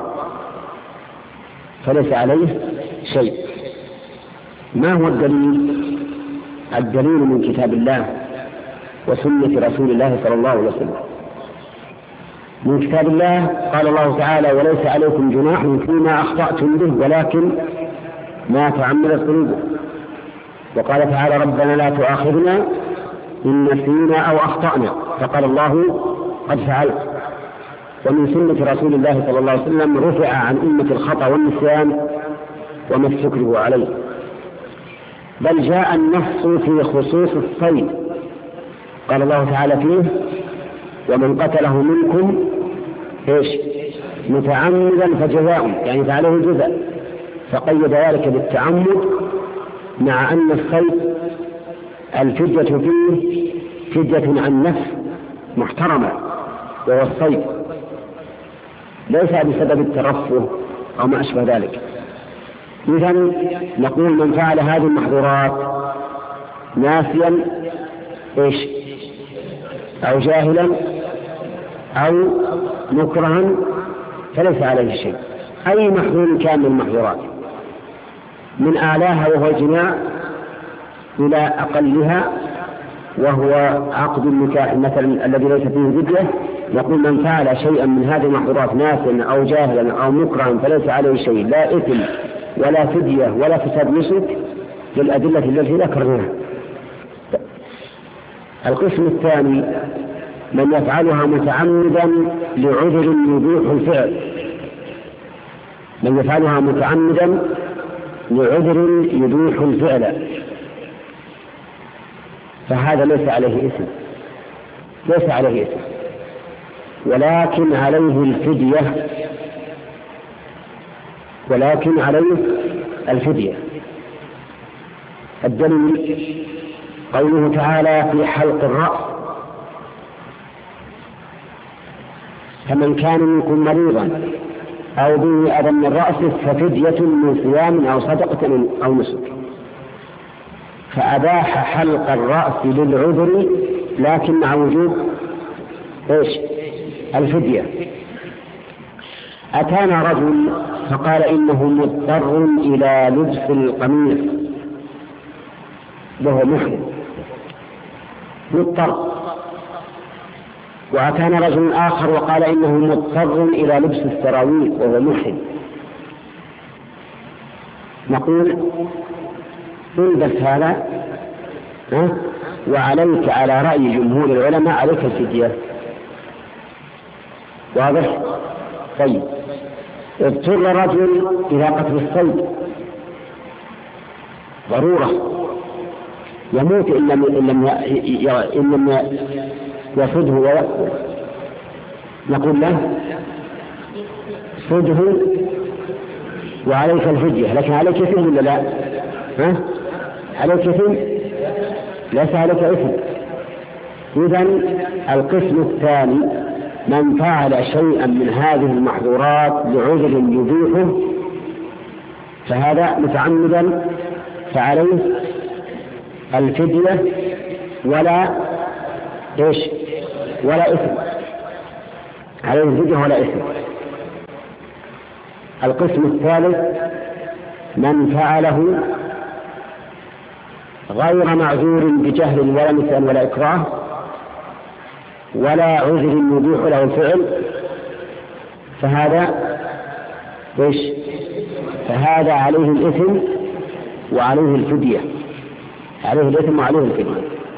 فليس عليه شيء. ما هو الدليل؟ الدليل من كتاب الله وسنة رسول الله صلى الله عليه وسلم. من كتاب الله قال الله تعالى وليس عليكم جناح فيما أخطأتم به ولكن ما تعمدت قلوبكم. وقال تعالى ربنا لا تؤاخذنا إن نسينا أو أخطأنا فقال الله قد فعلت. ومن سنة رسول الله صلى الله عليه وسلم رفع عن أمة الخطأ والنسيان وما استكرهوا عليه. بل جاء النص في خصوص الصيد قال الله تعالى فيه ومن قتله منكم إيش متعمدا فجزاء يعني فعله الجزاء، فقيد ذلك بالتعمد مع أن الصيد الفدية فيه فدية عن نفس محترمة وهو الصيد ليس بسبب الترفه أو ما أشبه ذلك. إذن نقول من فعل هذه المحظورات ناسيا إيش أو جاهلا أو مكرها فليس عليه شيء. أي محظور كان من المحظورات من أعلاها وهو الجماع إلى أقلها وهو عقد النكاح مثلا الذي ليس فيه فدية، نقول من فعل شيئا من هذه المحظورات ناسيا أو جاهلا أو مكرها فليس عليه شيء، لا إثم ولا فدية ولا فساد نسك للأدلة التي ذكرناها. القسم الثاني من يفعلها متعمدا لعذر يبيح الفعل، من يفعلها متعمدا لعذر يبيح الفعل فهذا ليس عليه إثم ليس عليه إثم ولكن عليه الفدية ولكن عليه الفدية. الدليل قوله تعالى في حلق الرأس فمن كان منكم مريضا أو به أذى من رأسه ففدية من صيام أو صدقة أو نسك. فأباح حلق الرأس للعذر لكن مع وجوب إيش الفدية. أتانا رجل فقال إنه مضطر إلى لبس القميص وهو محرم مضطر، وأتانا رجل آخر وقال إنه مضطر إلى لبس السراويل وهو محرم. نقول البس هذا ها؟ وعليك على رأي جمهور العلماء عليك الفدية. واضح؟ طيب اضطر رجل إلى قتل الصيد ضرورة يموت إن لم إن لم إن لم يصده ويأكل، نقول له صده وعليك الفدية، لكن عليك إثم ولا لا؟ ها؟ عليك إثم؟ ليس عليك إثم. إذن القسم الثاني من فعل شيئا من هذه المحظورات لعذر يبيحه فهذا متعمدا فعليه الفدية ولا إيش؟ ولا إثم، عليه الفدية ولا إثم. القسم الثالث من فعله غير معذور بجهل ولا نسيان ولا إكراه ولا عذر يبيح له الفعل فهذا إيش؟ فهذا عليه الإثم وعليه الفدية، عليه الإثم وعليه الفدية.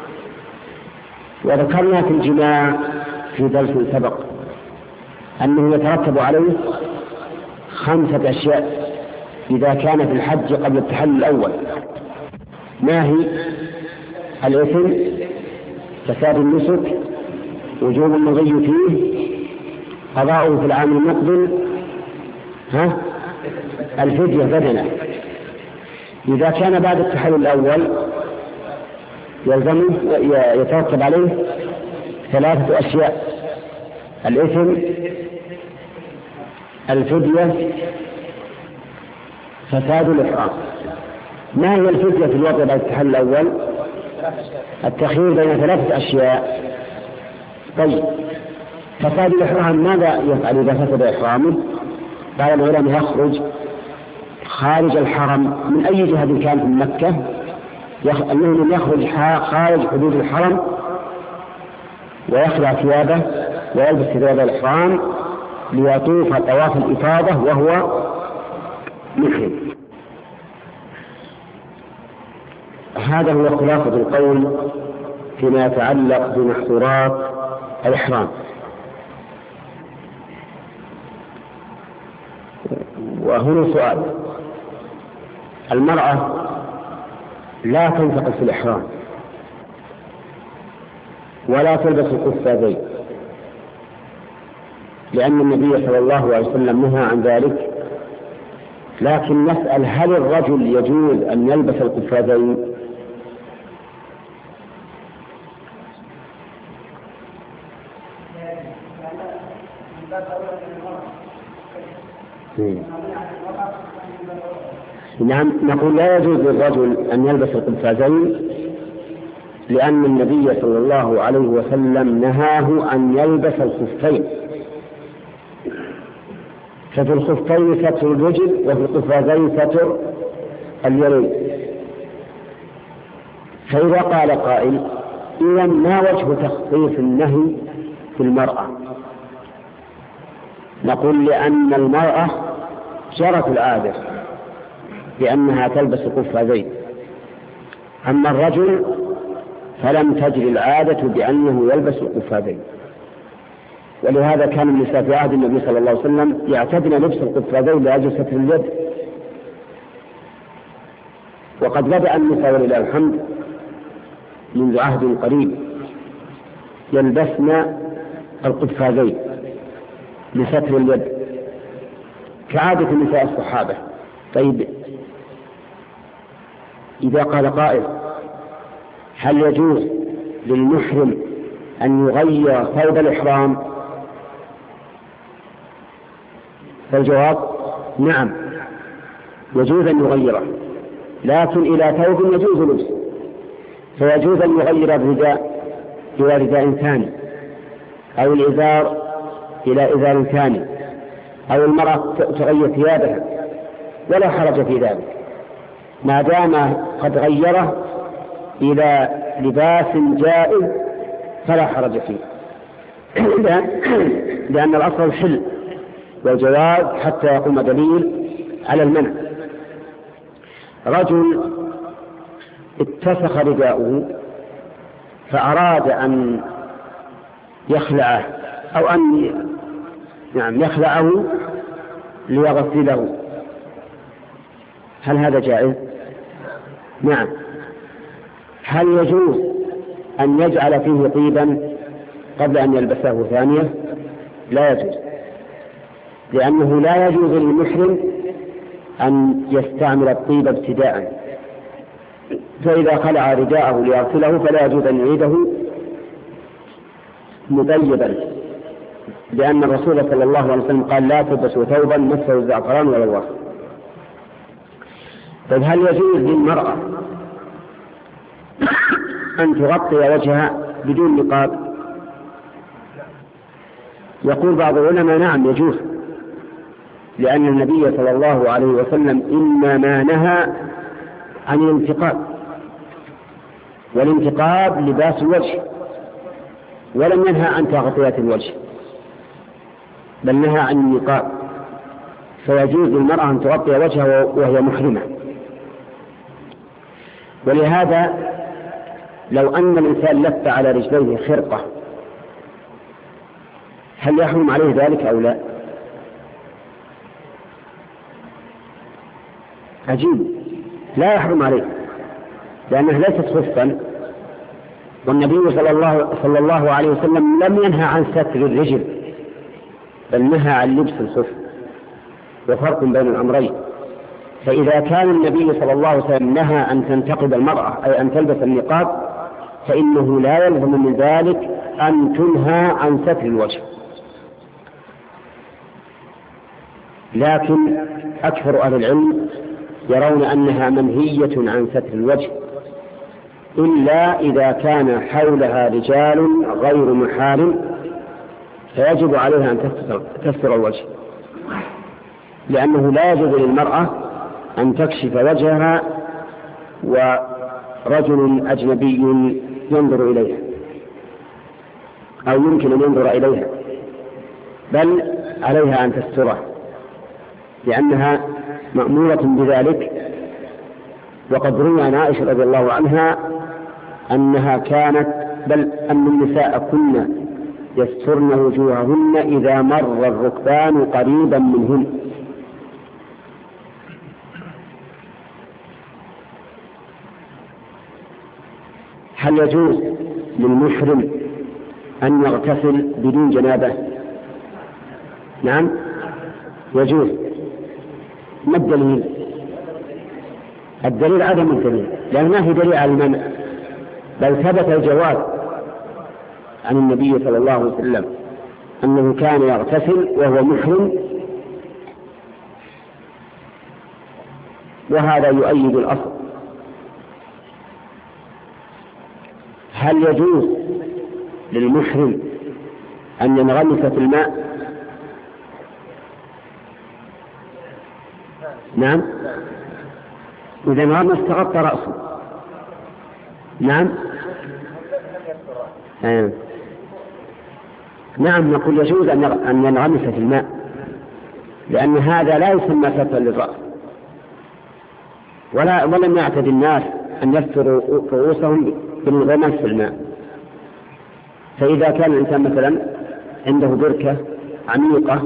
وذكرنا في الجماع في درس سبق أنه يترتب عليه خمسة أشياء إذا كان في الحج قبل التحلل الأول. ما هي؟ الإثم، فساد النسك، وجوب المضي فيه، قضاؤه في العام المقبل، ها؟ الفدية بدنة. إذا كان بعد التحلل الأول يلزمه يترتب عليه ثلاثة أشياء: الإثم، الفدية، فساد الإحرام. ما هي الفدية في الوضع بعد التحلل الأول؟ التخيير بين ثلاثة أشياء. طيب، فساد الإحرام ماذا يفعل إذا فسد إحرامه؟ قال العلماء يخرج خارج الحرم من أي جهة كان في مكة، المهم يخرج خارج حدود الحرم ويخلع ثيابه ويلبس ثياب الإحرام ليطوف طواف الإفاضة وهو محرم. هذا هو خلاصة القول فيما يتعلق بمحظورات الإحرام. وهنا سؤال: المرأة لا تنتقل في الإحرام ولا تلبس القفازين لأن النبي صلى الله عليه وسلم نهى عن ذلك، لكن نسأل: هل الرجل يجوز أن يلبس القفازين؟ نعم، نقول لا يجوز للرجل أن يلبس القفازين لأن النبي صلى الله عليه وسلم نهاه أن يلبس الخفين، ففي الخفين ستر الرجل وفي القفازين ستر اليدين. فإذا قال قائل: إذا ما وجه تخصيص النهي في المرأة؟ نقول: لأن المرأة جرت العادة بأنها تلبس قفازين، أما الرجل فلم تجري العادة بأنه يلبس قفازين. ولهذا كان النساء في عهد النبي صلى الله عليه وسلم يعتدن لبس القفازين لأجل ستر اليد، وقد بدأ النساء ولله الحمد منذ عهد قريب يلبسن القفازين لستر اليد كعادة النساء الصحابة. طيب، إذا قال قائل: هل يجوز للمحرم أن يغير ثوب الإحرام؟ فالجواب: نعم، يجوز أن يغيره، لكن إلى ثوب يجوز لبسه، فيجوز أن يغير الرداء إلى رداء ثاني، أو الإزار إلى إزار ثاني، أو المرأة تغير ثيابها، ولا حرج في ذلك ما دام قد غيره إلى لباس جائز فلا حرج فيه، لأن الأصل الحل والجواز حتى يقوم دليل على المنع. رجل اتسخ رداؤه فأراد أن يخلعه أو أن يعني يخلعه ليغسله، هل هذا جائز؟ نعم. هل يجوز أن يجعل فيه طيبا قبل أن يلبسه ثانية؟ لا يجوز، لأنه لا يجوز للمحرم أن يستعمل الطيب ابتداء، فإذا خلع رداءه ليغسله فلا يجوز أن يعيده مطيبا، لأن الرسول صلى الله عليه وسلم قال لا تلبسوا ثوبا مسه الزعفران ولا الوصف. طيب هل يجوز للمرأة أن تغطي وجهها بدون نقاب؟ يقول بعض العلماء نعم يجوز، لأن النبي صلى الله عليه وسلم إنما نهى عن الانتقاب، والانتقاب لباس الوجه، ولم ينهى عن تغطية الوجه، بل نهى عن النقاب، فيجوز للمرأة أن تغطي وجهها وهي محرمة. ولهذا لو أن الإنسان لف على رجليه خرقة هل يحرم عليه ذلك أو لا؟ عجيب، لا يحرم عليه، لأنها ليست خفا، والنبي صلى الله, صلى الله عليه وسلم لم ينهى عن ستر الرجل، بل نهى عن لبس الخف، وفرق بين الأمرين. فإذا كان النبي صلى الله عليه وسلم نهى أن تنتقب المرأة أي أن تلبس النقاب، فإنه لا يلزم من ذلك أن تنهى عن ستر الوجه. لكن أكثر أهل العلم يرون أنها منهية عن ستر الوجه، إلا إذا كان حولها رجال غير محارم فيجب عليها أن تستر الوجه، لأنه لا يجوز للمرأة أن تكشف وجهها ورجل أجنبي ينظر إليها أو يمكن أن ينظر إليها، بل عليها أن تستره لأنها مأمورة بذلك. وقد روي عن عائشة رضي الله عنها أنها كانت بل أن النساء كن يسترن وجوههن إذا مر الركبان قريبا منهن. هل يجوز للمحرم أن يغتسل بدون جنابة؟ نعم يجوز. ما الدليل؟ الدليل عدم الدليل، لأن ما في دليل على المنع، بل ثبت الجواز عن النبي صلى الله عليه وسلم أنه كان يغتسل وهو محرم، وهذا يؤيد الأصل. هل يجوز للمحرم أن ينغمس في الماء؟ نعم، إذا انغمس تغطى رأسه. نعم آه. نعم نقول يجوز أن ينغمس في الماء، لأن هذا لا يسمى سترا للرأس، ولا ولم يعتد الناس أن يستروا رؤوسهم بالانغماس في الماء. فإذا كان الإنسان مثلا عنده بركة عميقة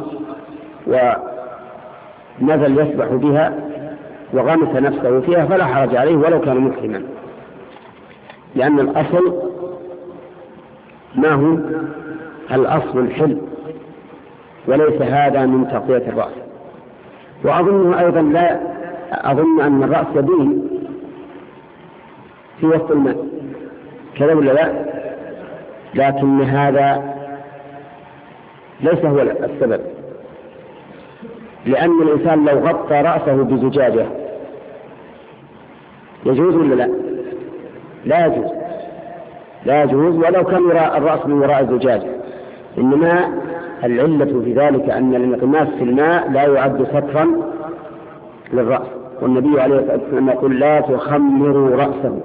ونزل يسبح بها وغمس نفسه فيها فلا حرج عليه ولو كان محرما، لأن الأصل ما هو؟ الأصل الحل، وليس هذا من تغطية الرأس. وأظن أيضا لا أظن أن الرأس يبين في وسط الماء كذا ولا لا؟ لكن هذا ليس هو السبب، لأن الإنسان لو غطى رأسه بزجاجة يجوز ولا لا؟ لا يجوز، لا يجوز ولو كان يرى الرأس من وراء الزجاجة. إنما العلة في ذلك أن الانغماس في الماء لا يعد سترا للرأس، والنبي عليه الصلاة والسلام يقول لا تخمروا رأسه.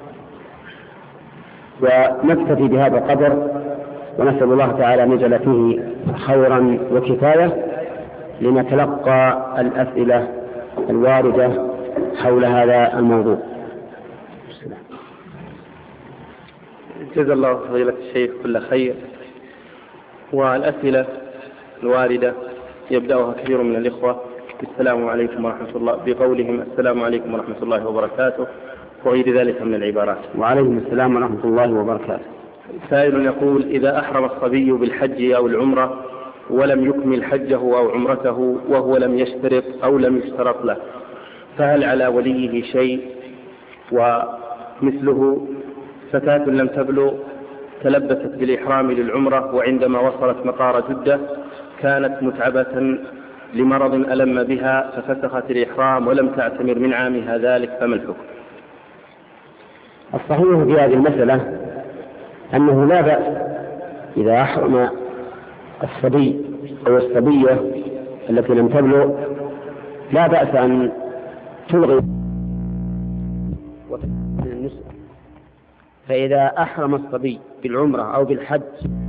ونكتفي بهذا القدر، ونسأل الله تعالى أن يجعل فيه خيرا وكفاية لنتلقى الأسئلة الواردة حول هذا الموضوع. جزا الله فضيلة الشيخ كل خير. والأسئلة الواردة يبدأها كثير من الإخوة السلام عليكم ورحمة الله، بقولهم السلام عليكم ورحمة الله وبركاته وغير ذلك من العبارات. وعليكم السلام ورحمة الله وبركاته. سائل يقول: إذا أحرم الصبي بالحج أو العمرة ولم يكمل حجه أو عمرته وهو لم يشترط أو لم يشترط له، فهل على وليه شيء؟ ومثله فتاة لم تبلغ تلبست بالإحرام للعمرة، وعندما وصلت مطار جدة كانت متعبة لمرض ألم بها ففسخت الإحرام ولم تعتمر من عامها ذلك، فما الحكم؟ الصحيح في هذه المسألة أنه لا بأس إذا أحرم الصبي أو الصبية التي لم تبلغ، لا بأس أن تلغي النسك. فإذا أحرم الصبي بالعمرة أو بالحج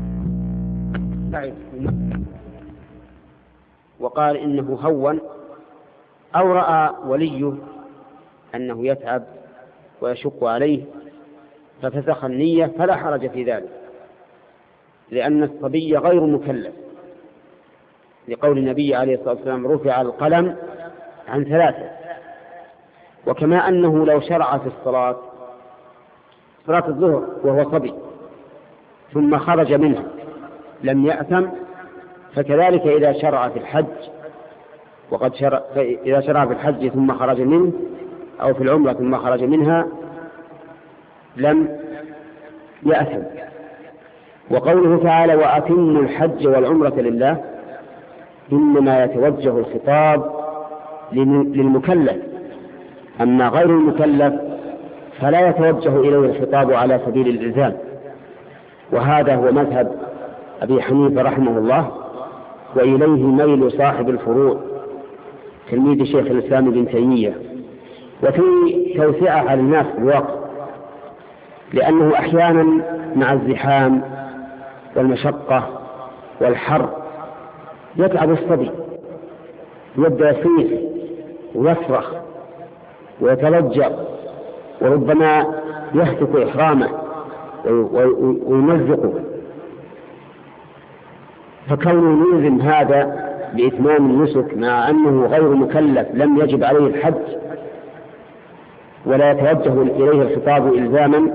وقال إنه هون، أو رأى وليه أنه يتعب ويشق عليه ففسخ النية، فلا حرج في ذلك، لأن الصبي غير مكلف، لقول النبي عليه الصلاة والسلام رفع القلم عن ثلاثة. وكما أنه لو شرع في الصلاة صلاة الظهر وهو صبي ثم خرج منها لم يأثم، فكذلك إذا شرع في الحج وقد شرع إذا شرع في الحج ثم خرج منه، أو في العمرة ثم خرج منها، لم يأثم. وقوله تعالى وأتموا الحج والعمرة لله، إنما يتوجه الخطاب للمكلف، أما غير المكلف فلا يتوجه إليه الخطاب على سبيل الإلزام. وهذا هو مذهب أبي حنيفة رحمه الله، وإليه ميل صاحب الفروع تلميذ شيخ الإسلام ابن تيمية، وفي توسعة على الناس في الواقع، لأنه أحيانا مع الزحام والمشقة والحر يتعب الصبي، يبدأ يصيح ويصرخ ويتلجأ، وربما يهتك إحرامه ويمزقه، فكونه يلزم هذا بإتمام النسك مع أنه غير مكلف لم يجب عليه الحج ولا يتوجه إليه الخطاب إلزاما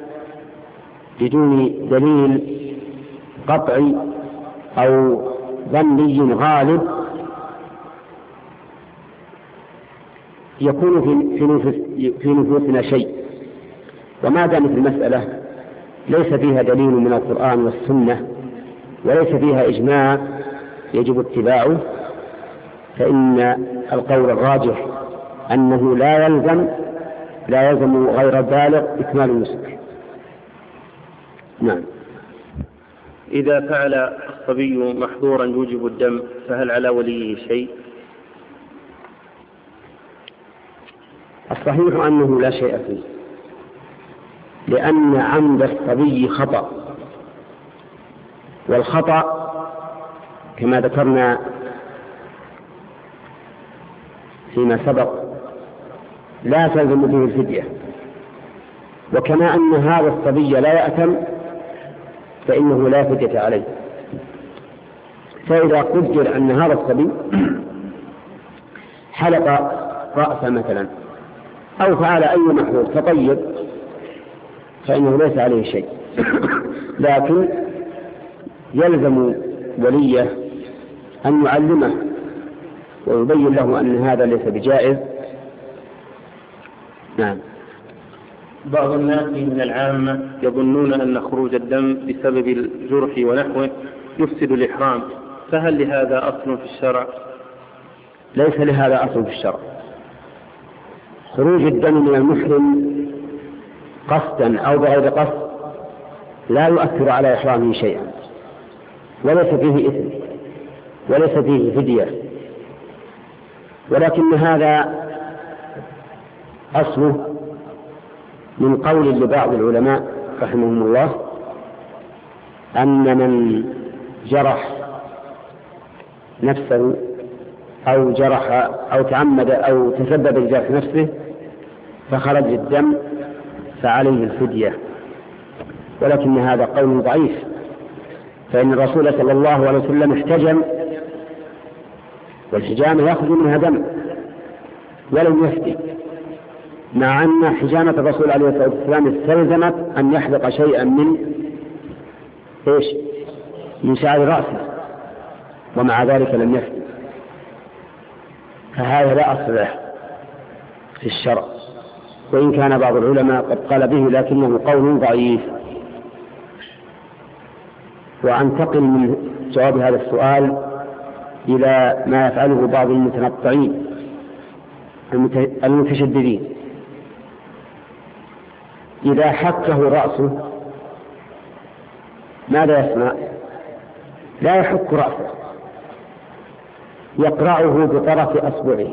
بدون دليل قطعي أو ظني غالب، يكون في نفوسنا شيء. وما دامت المسألة ليس فيها دليل من القرآن والسنة وليس فيها إجماع يجب اتباعه، فإن القول الراجح أنه لا يلزم لا يلزم غير البالغ إكمال النسك. نعم. إذا فعل الصبي محظورا يوجب الدم، فهل على وليه شيء؟ الصحيح أنه لا شيء فيه، لأن عمد الصبي خطأ، والخطأ كما ذكرنا فيما سبق لا تلزم به الفدية. وكما أن هذا الصبي لا يأثم فإنه لا فدية عليه. فإذا قدر أن هذا الصبي حلق رأسه مثلا أو فعل أي محظور تطيب فإنه ليس عليه شيء، لكن يلزم وليه أن يعلمه ويبين له أن هذا ليس بجائز. نعم. بعض الناس من العامة يظنون أن خروج الدم بسبب الجرح ونحوه يفسد الإحرام، فهل لهذا أصل في الشرع؟ ليس لهذا أصل في الشرع. خروج الدم من المحرم قصدا أو بغير قصد لا يؤثر على إحرامه شيئا، وليس فيه إثم وليس فيه فدية، ولكن هذا أصله من قول لبعض العلماء رحمهم الله أن من جرح نفسه أو جرح أو تعمد أو تسبب بجرح نفسه فخرج الدم فعليه الفدية، ولكن هذا قول ضعيف، فإن الرسول صلى الله عليه وسلم احتجم والحجامة يأخذ منها دم ولم يفدي، مع أن حجامة الرسول عليه الصلاة والسلام استلزمت أن يحلق شيئا من إيش؟ من شعر رأسه، ومع ذلك لم يفتي، فهذا لا أصل له في الشرع، وإن كان بعض العلماء قد قال به لكنه قول ضعيف. وأنتقل من جواب هذا السؤال إلى ما يفعله بعض المتنطعين المتشددين. إذا حكه رأسه ماذا يصنع؟ لا يحك رأسه، يقرعه بطرف أصبعه،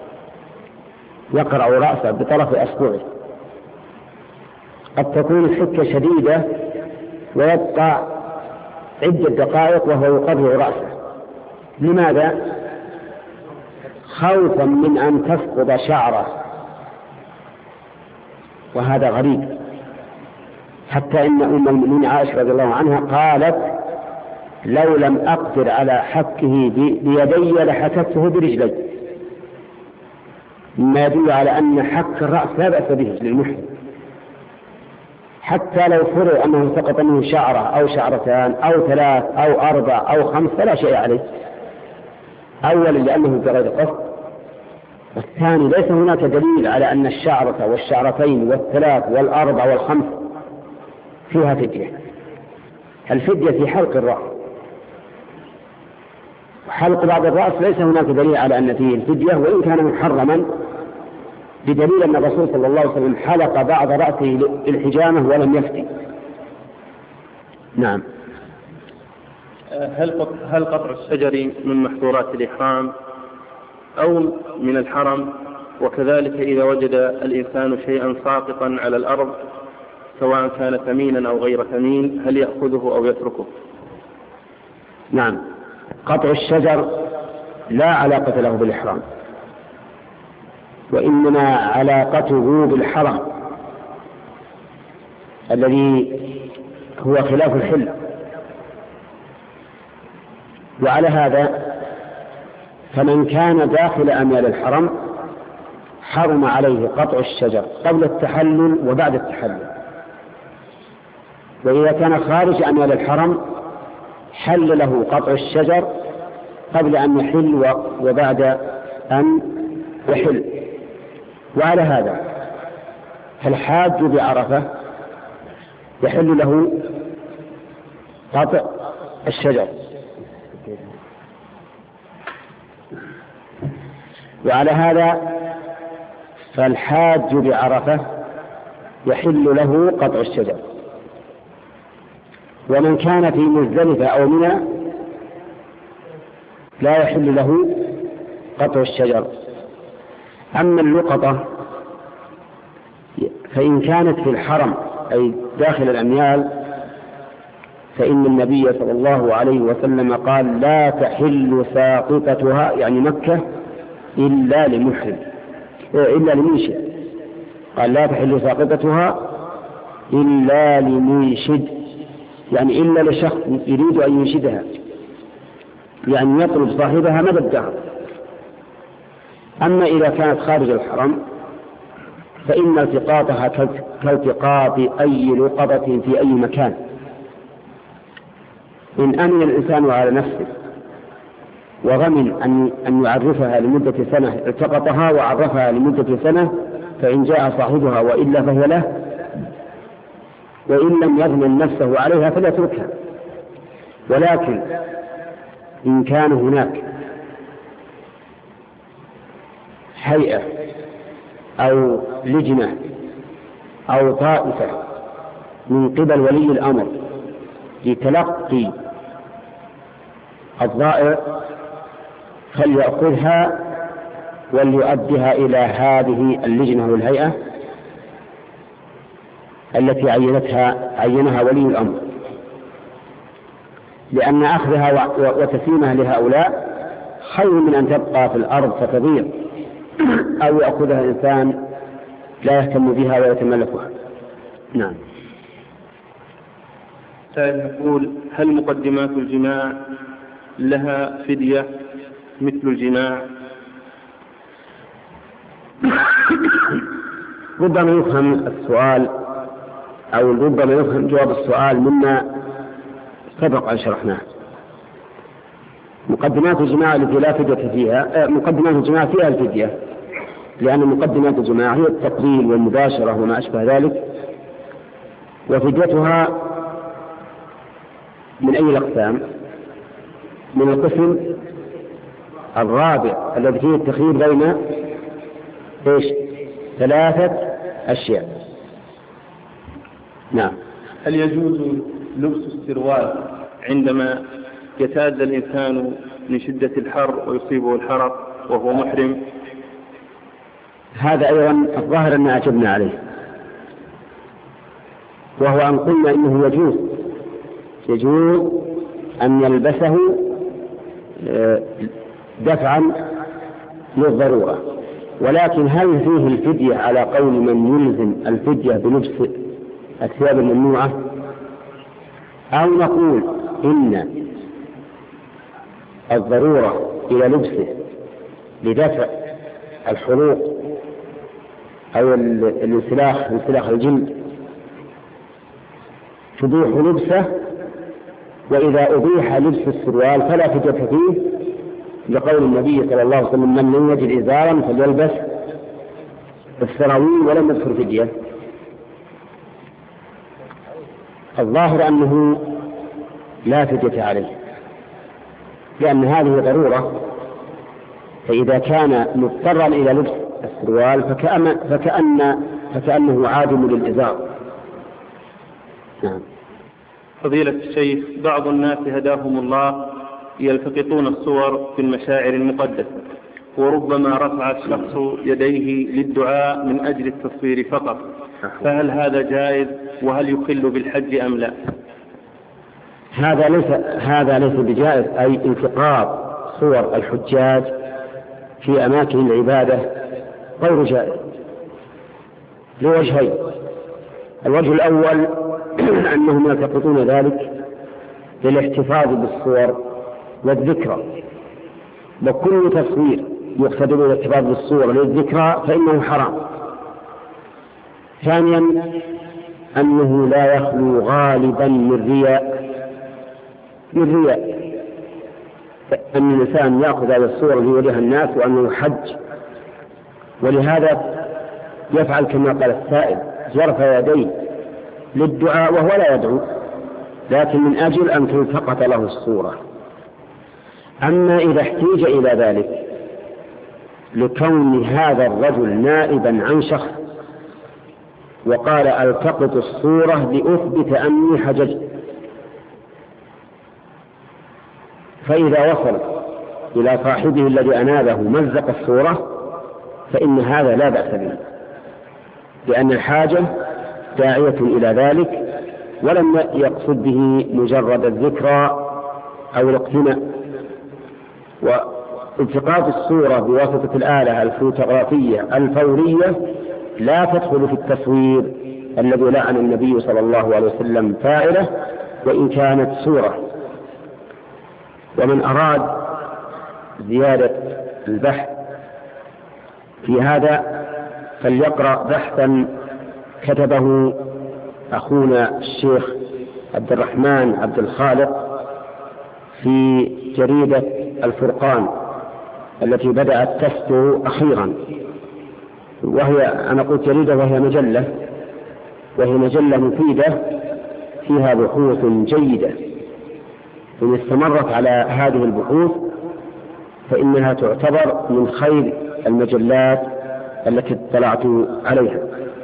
يقرع رأسه بطرف أصبعه. قد تكون الحكة شديدة ويبقى عدة دقائق وهو يقرع رأسه. لماذا؟ خوفا من أن تسقط شعره، وهذا غريب. حتى إن أم المؤمنين عائشة رضي الله عنها قالت: لو لم أقدر على حكه بيدي لحكته برجلي، مما يدل على أن حك الرأس لا بأس به للمحرم، حتى لو فرض أنه سقط منه شعرة أو شعرتان أو ثلاث أو أربع أو خمس فلا شيء عليه. أولا لأنه بغير قصد، والثاني ليس هناك دليل على أن الشعرة والشعرتين والثلاث والأربع والخمس فيها فدية. الفدية في حلق الرأس، وحلق بعض الرأس ليس هناك دليل على أن فيه الفدية، وإن كان محرما بدليل أن الرسول صلى الله عليه وسلم حلق بعض رأسه الحجامة ولم يفتي. نعم. هل هل قطع الشجر من محظورات الإحرام أو من الحرم؟ وكذلك إذا وجد الإنسان شيئا ساقطا على الأرض سواء كان ثمينا أو غير ثمين هل يأخذه أو يتركه؟ نعم، قطع الشجر لا علاقة له بالإحرام، وإنما علاقته بالحرم الذي هو خلاف الحل. وعلى هذا فمن كان داخل أميال الحرم حرم عليه قطع الشجر قبل التحلل وبعد التحلل، وإذا كان خارج أميال الحرم حل له قطع الشجر قبل أن يحل وبعد أن يحل. وعلى هذا فالحاج بعرفة يحل له قطع الشجر، وعلى هذا فالحاج بعرفة يحل له قطع الشجر. ومن كان في مزدلفة أو منى لا يحل له قطع الشجر. أما اللقطة فإن كانت في الحرم أي داخل الأميال فإن النبي صلى الله عليه وسلم قال: لا تحل ساقطتها يعني مكة إلا لمحرم إلا لمنشد. قال: لا تحل ساقطتها إلا لمنشد، يعني إلا لشخص يريد أن ينشدها، يعني يطلب صاحبها مدى الدهر. أما إذا كانت خارج الحرم فإن التقاطها كالتقاط أي لقطة في أي مكان. إن أمن الإنسان على نفسه وغمن أن أن يعرفها لمدة سنة التقطها وعرفها لمدة سنة، فإن جاء صاحبها وإلا فهي له، وإن لم يضمن نفسه عليها فليتركها. ولكن إن كان هناك هيئة أو لجنة أو طائفة من قبل ولي الأمر لتلقي الضائع فليأخذها وليؤدها إلى هذه اللجنة والهيئة التي عينتها عينها ولي الأمر، لأن أخذها وتسليمها لهؤلاء خير من أن تبقى في الأرض فتضيع أو يأخذها إنسان لا يهتم بها ويتملكها. نعم. سائل يقول: هل مقدمات الجماع لها فدية مثل الجماع؟ ربما يفهم السؤال أو ربما يفهم جواب السؤال مما سبق أن شرحناه. مقدمات الجماعة التي لا فدية فيها، مقدمات الجماعة فيها الفدية، لأن مقدمات الجماعة هي التقبيل والمباشرة وما أشبه ذلك، وفديتها من أي الأقسام؟ من القسم الرابع الذي فيه التخيير بين إيش؟ ثلاثة أشياء. نعم. هل يجوز لبس السروال عندما يتأذى الإنسان من شدة الحر ويصيبه الحرق وهو محرم؟ هذا أيضا الظاهر أن أجبنا عليه، وهو أن قلنا إنه يجوز يجوز أن يلبسه دفعا للضرورة، ولكن هل فيه الفدية على قول من يلزم الفدية بلبس الثياب الممنوعة، أو نقول إن الضرورة إلى لبسه لدفع الحروق أو الانسلاخ انسلاخ الجلد تبيح لبسه، وإذا أبيح لبس السروال فلا فدية فيه، لقول النبي صلى الله عليه وسلم من لم يجد إزارا فليلبس السراويل ولم يذكر فدية. الظاهر أنه لا فدية عليه، لأن هذه ضرورة، فإذا كان مضطرا إلى لبس السروال فكأن فكأن فكأنه عادم للإزار. نعم. فضيلة الشيخ، بعض الناس هداهم الله يلتقطون الصور في المشاعر المقدسة، وربما رفع الشخص يديه للدعاء من أجل التصوير فقط، فهل هذا جائز؟ وهل يخل بالحج أم لا؟ هذا ليس هذا ليس بجائز، أي التقاط صور الحجاج في أماكن العبادة غير جائز لوجهين. الوجه الأول أنهم يلتقطون ذلك للاحتفاظ بالصور والذكرى، وكل تصوير يقصد به الاحتفاظ بالصور للذكرى فإنه حرام. ثانيا أنه لا يخلو غالبا من رياء من رياء أن الإنسان يأخذ هذه الصور ليريها الناس وأنه حج، ولهذا يفعل كما قال السائل، يرفع يديه للدعاء وهو لا يدعو، لكن من أجل أن تلتقط له الصورة. أما إذا احتيج إلى ذلك لكون هذا الرجل نائبا عن شخص وقال التقط الصورة لأثبت أني حججت، فإذا وصل إلى صاحبه الذي أنابه مزق الصورة فإن هذا لا بأس به، لأن الحاجة داعية إلى ذلك، ولم يقصد به مجرد الذكرى أو الاقتناء. والتقاط الصورة بواسطة الآلة الفوتوغرافية الفورية لا تدخل في التصوير الذي لعن النبي صلى الله عليه وسلم فاعله وإن كانت صورة. ومن أراد زيادة البحث في هذا فليقرأ بحثا كتبه أخونا الشيخ عبد الرحمن عبد الخالق في جريدة الفرقان التي بدأت تفتو أخيرا، وهي أنا قلت جريدة وهي مجلة، وهي مجلة مفيدة فيها بحوث جيدة، إن استمرت على هذه البحوث فإنها تعتبر من خير المجلات التي اطلعت عليها.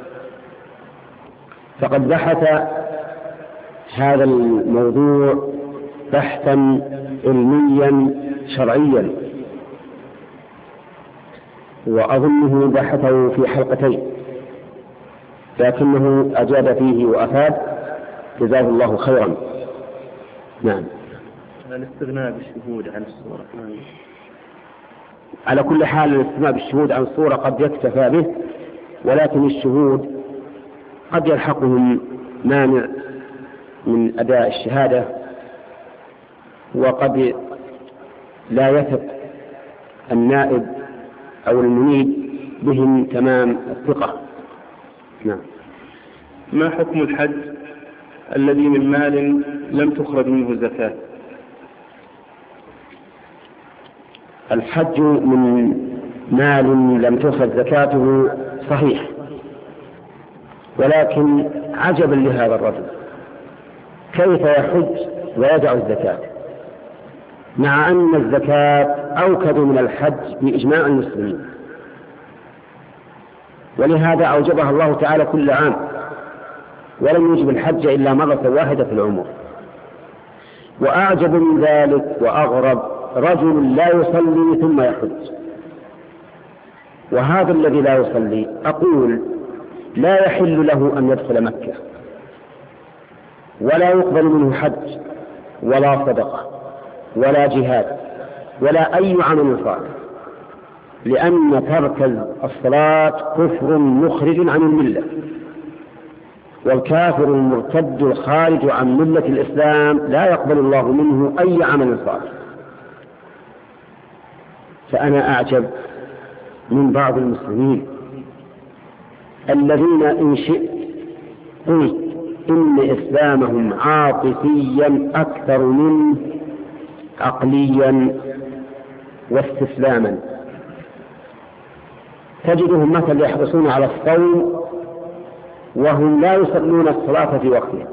فقد بحث هذا الموضوع بحثا علميا شرعيا، وأظنه بحثه في حلقتين لكنه أجاب فيه وأفاد، جزاه الله خيرا. نعم. الاستغناء بالشهود عن الصورة، على كل حال الاستغناء بالشهود عن الصورة قد يكتفى به، ولكن الشهود قد يلحقهم مانع من أداء الشهادة، وقد لا يثق النائب أو المنيب بهم تمام الثقة. نعم. ما حكم الحج الذي من مال لم تخرج منه زكاة؟ الحج من مال لم تؤخذ زكاته صحيح، ولكن عجبا لهذا الرجل كيف يحج ويدع الزكاة مع أن الزكاة أوكد من الحج بإجماع المسلمين، ولهذا أوجبها الله تعالى كل عام، ولم يجب الحج إلا مرة واحدة في العمر. وأعجب من ذلك وأغرب رجل لا يصلي ثم يحج، وهذا الذي لا يصلي أقول لا يحل له أن يدخل مكة، ولا يقبل منه حج ولا صدقة ولا جهاد ولا أي عمل صالح، لأن ترك الصلاة كفر مخرج عن الملة، والكافر المرتد الخارج عن ملة الإسلام لا يقبل الله منه أي عمل صالح. فأنا أعجب من بعض المسلمين الذين إن شئت قلت إن إسلامهم عاطفيا أكثر من عقليا واستسلاما. تجدهم مثلا يحرصون على الصوم وهم لا يصلون الصلاة في وقتها،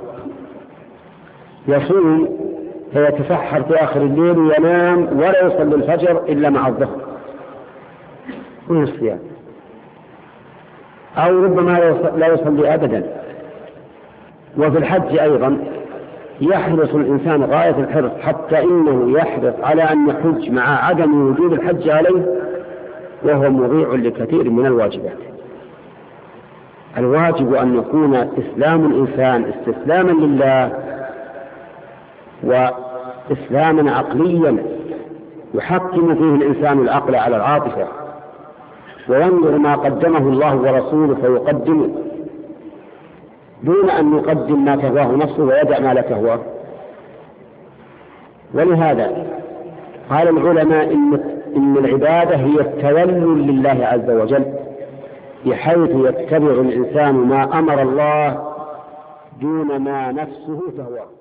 يصوم فيتسحر في آخر الليل وينام ولا يصلي الفجر إلا مع الظهر من الصيام، أو ربما لا يصلي أبدا. وفي الحج أيضا يحرص الإنسان غاية الحرص حتى إنه يحرص على أن يحج مع عدم وجود الحج عليه، وهو مضيع لكثير من الواجبات. الواجب أن يكون إسلام الإنسان استسلاما لله وإسلاما عقليا يحكم فيه الإنسان العقل على العاطفة، وينظر ما قدمه الله ورسوله فيقدمه دون أن يقدم ما تهواه نفسه ويدع ما لا تهواه. ولهذا قال العلماء إن, إن العبادة هي التذلل لله عز وجل، بحيث يتبع الإنسان ما أمر الله دون ما نفسه تهواه.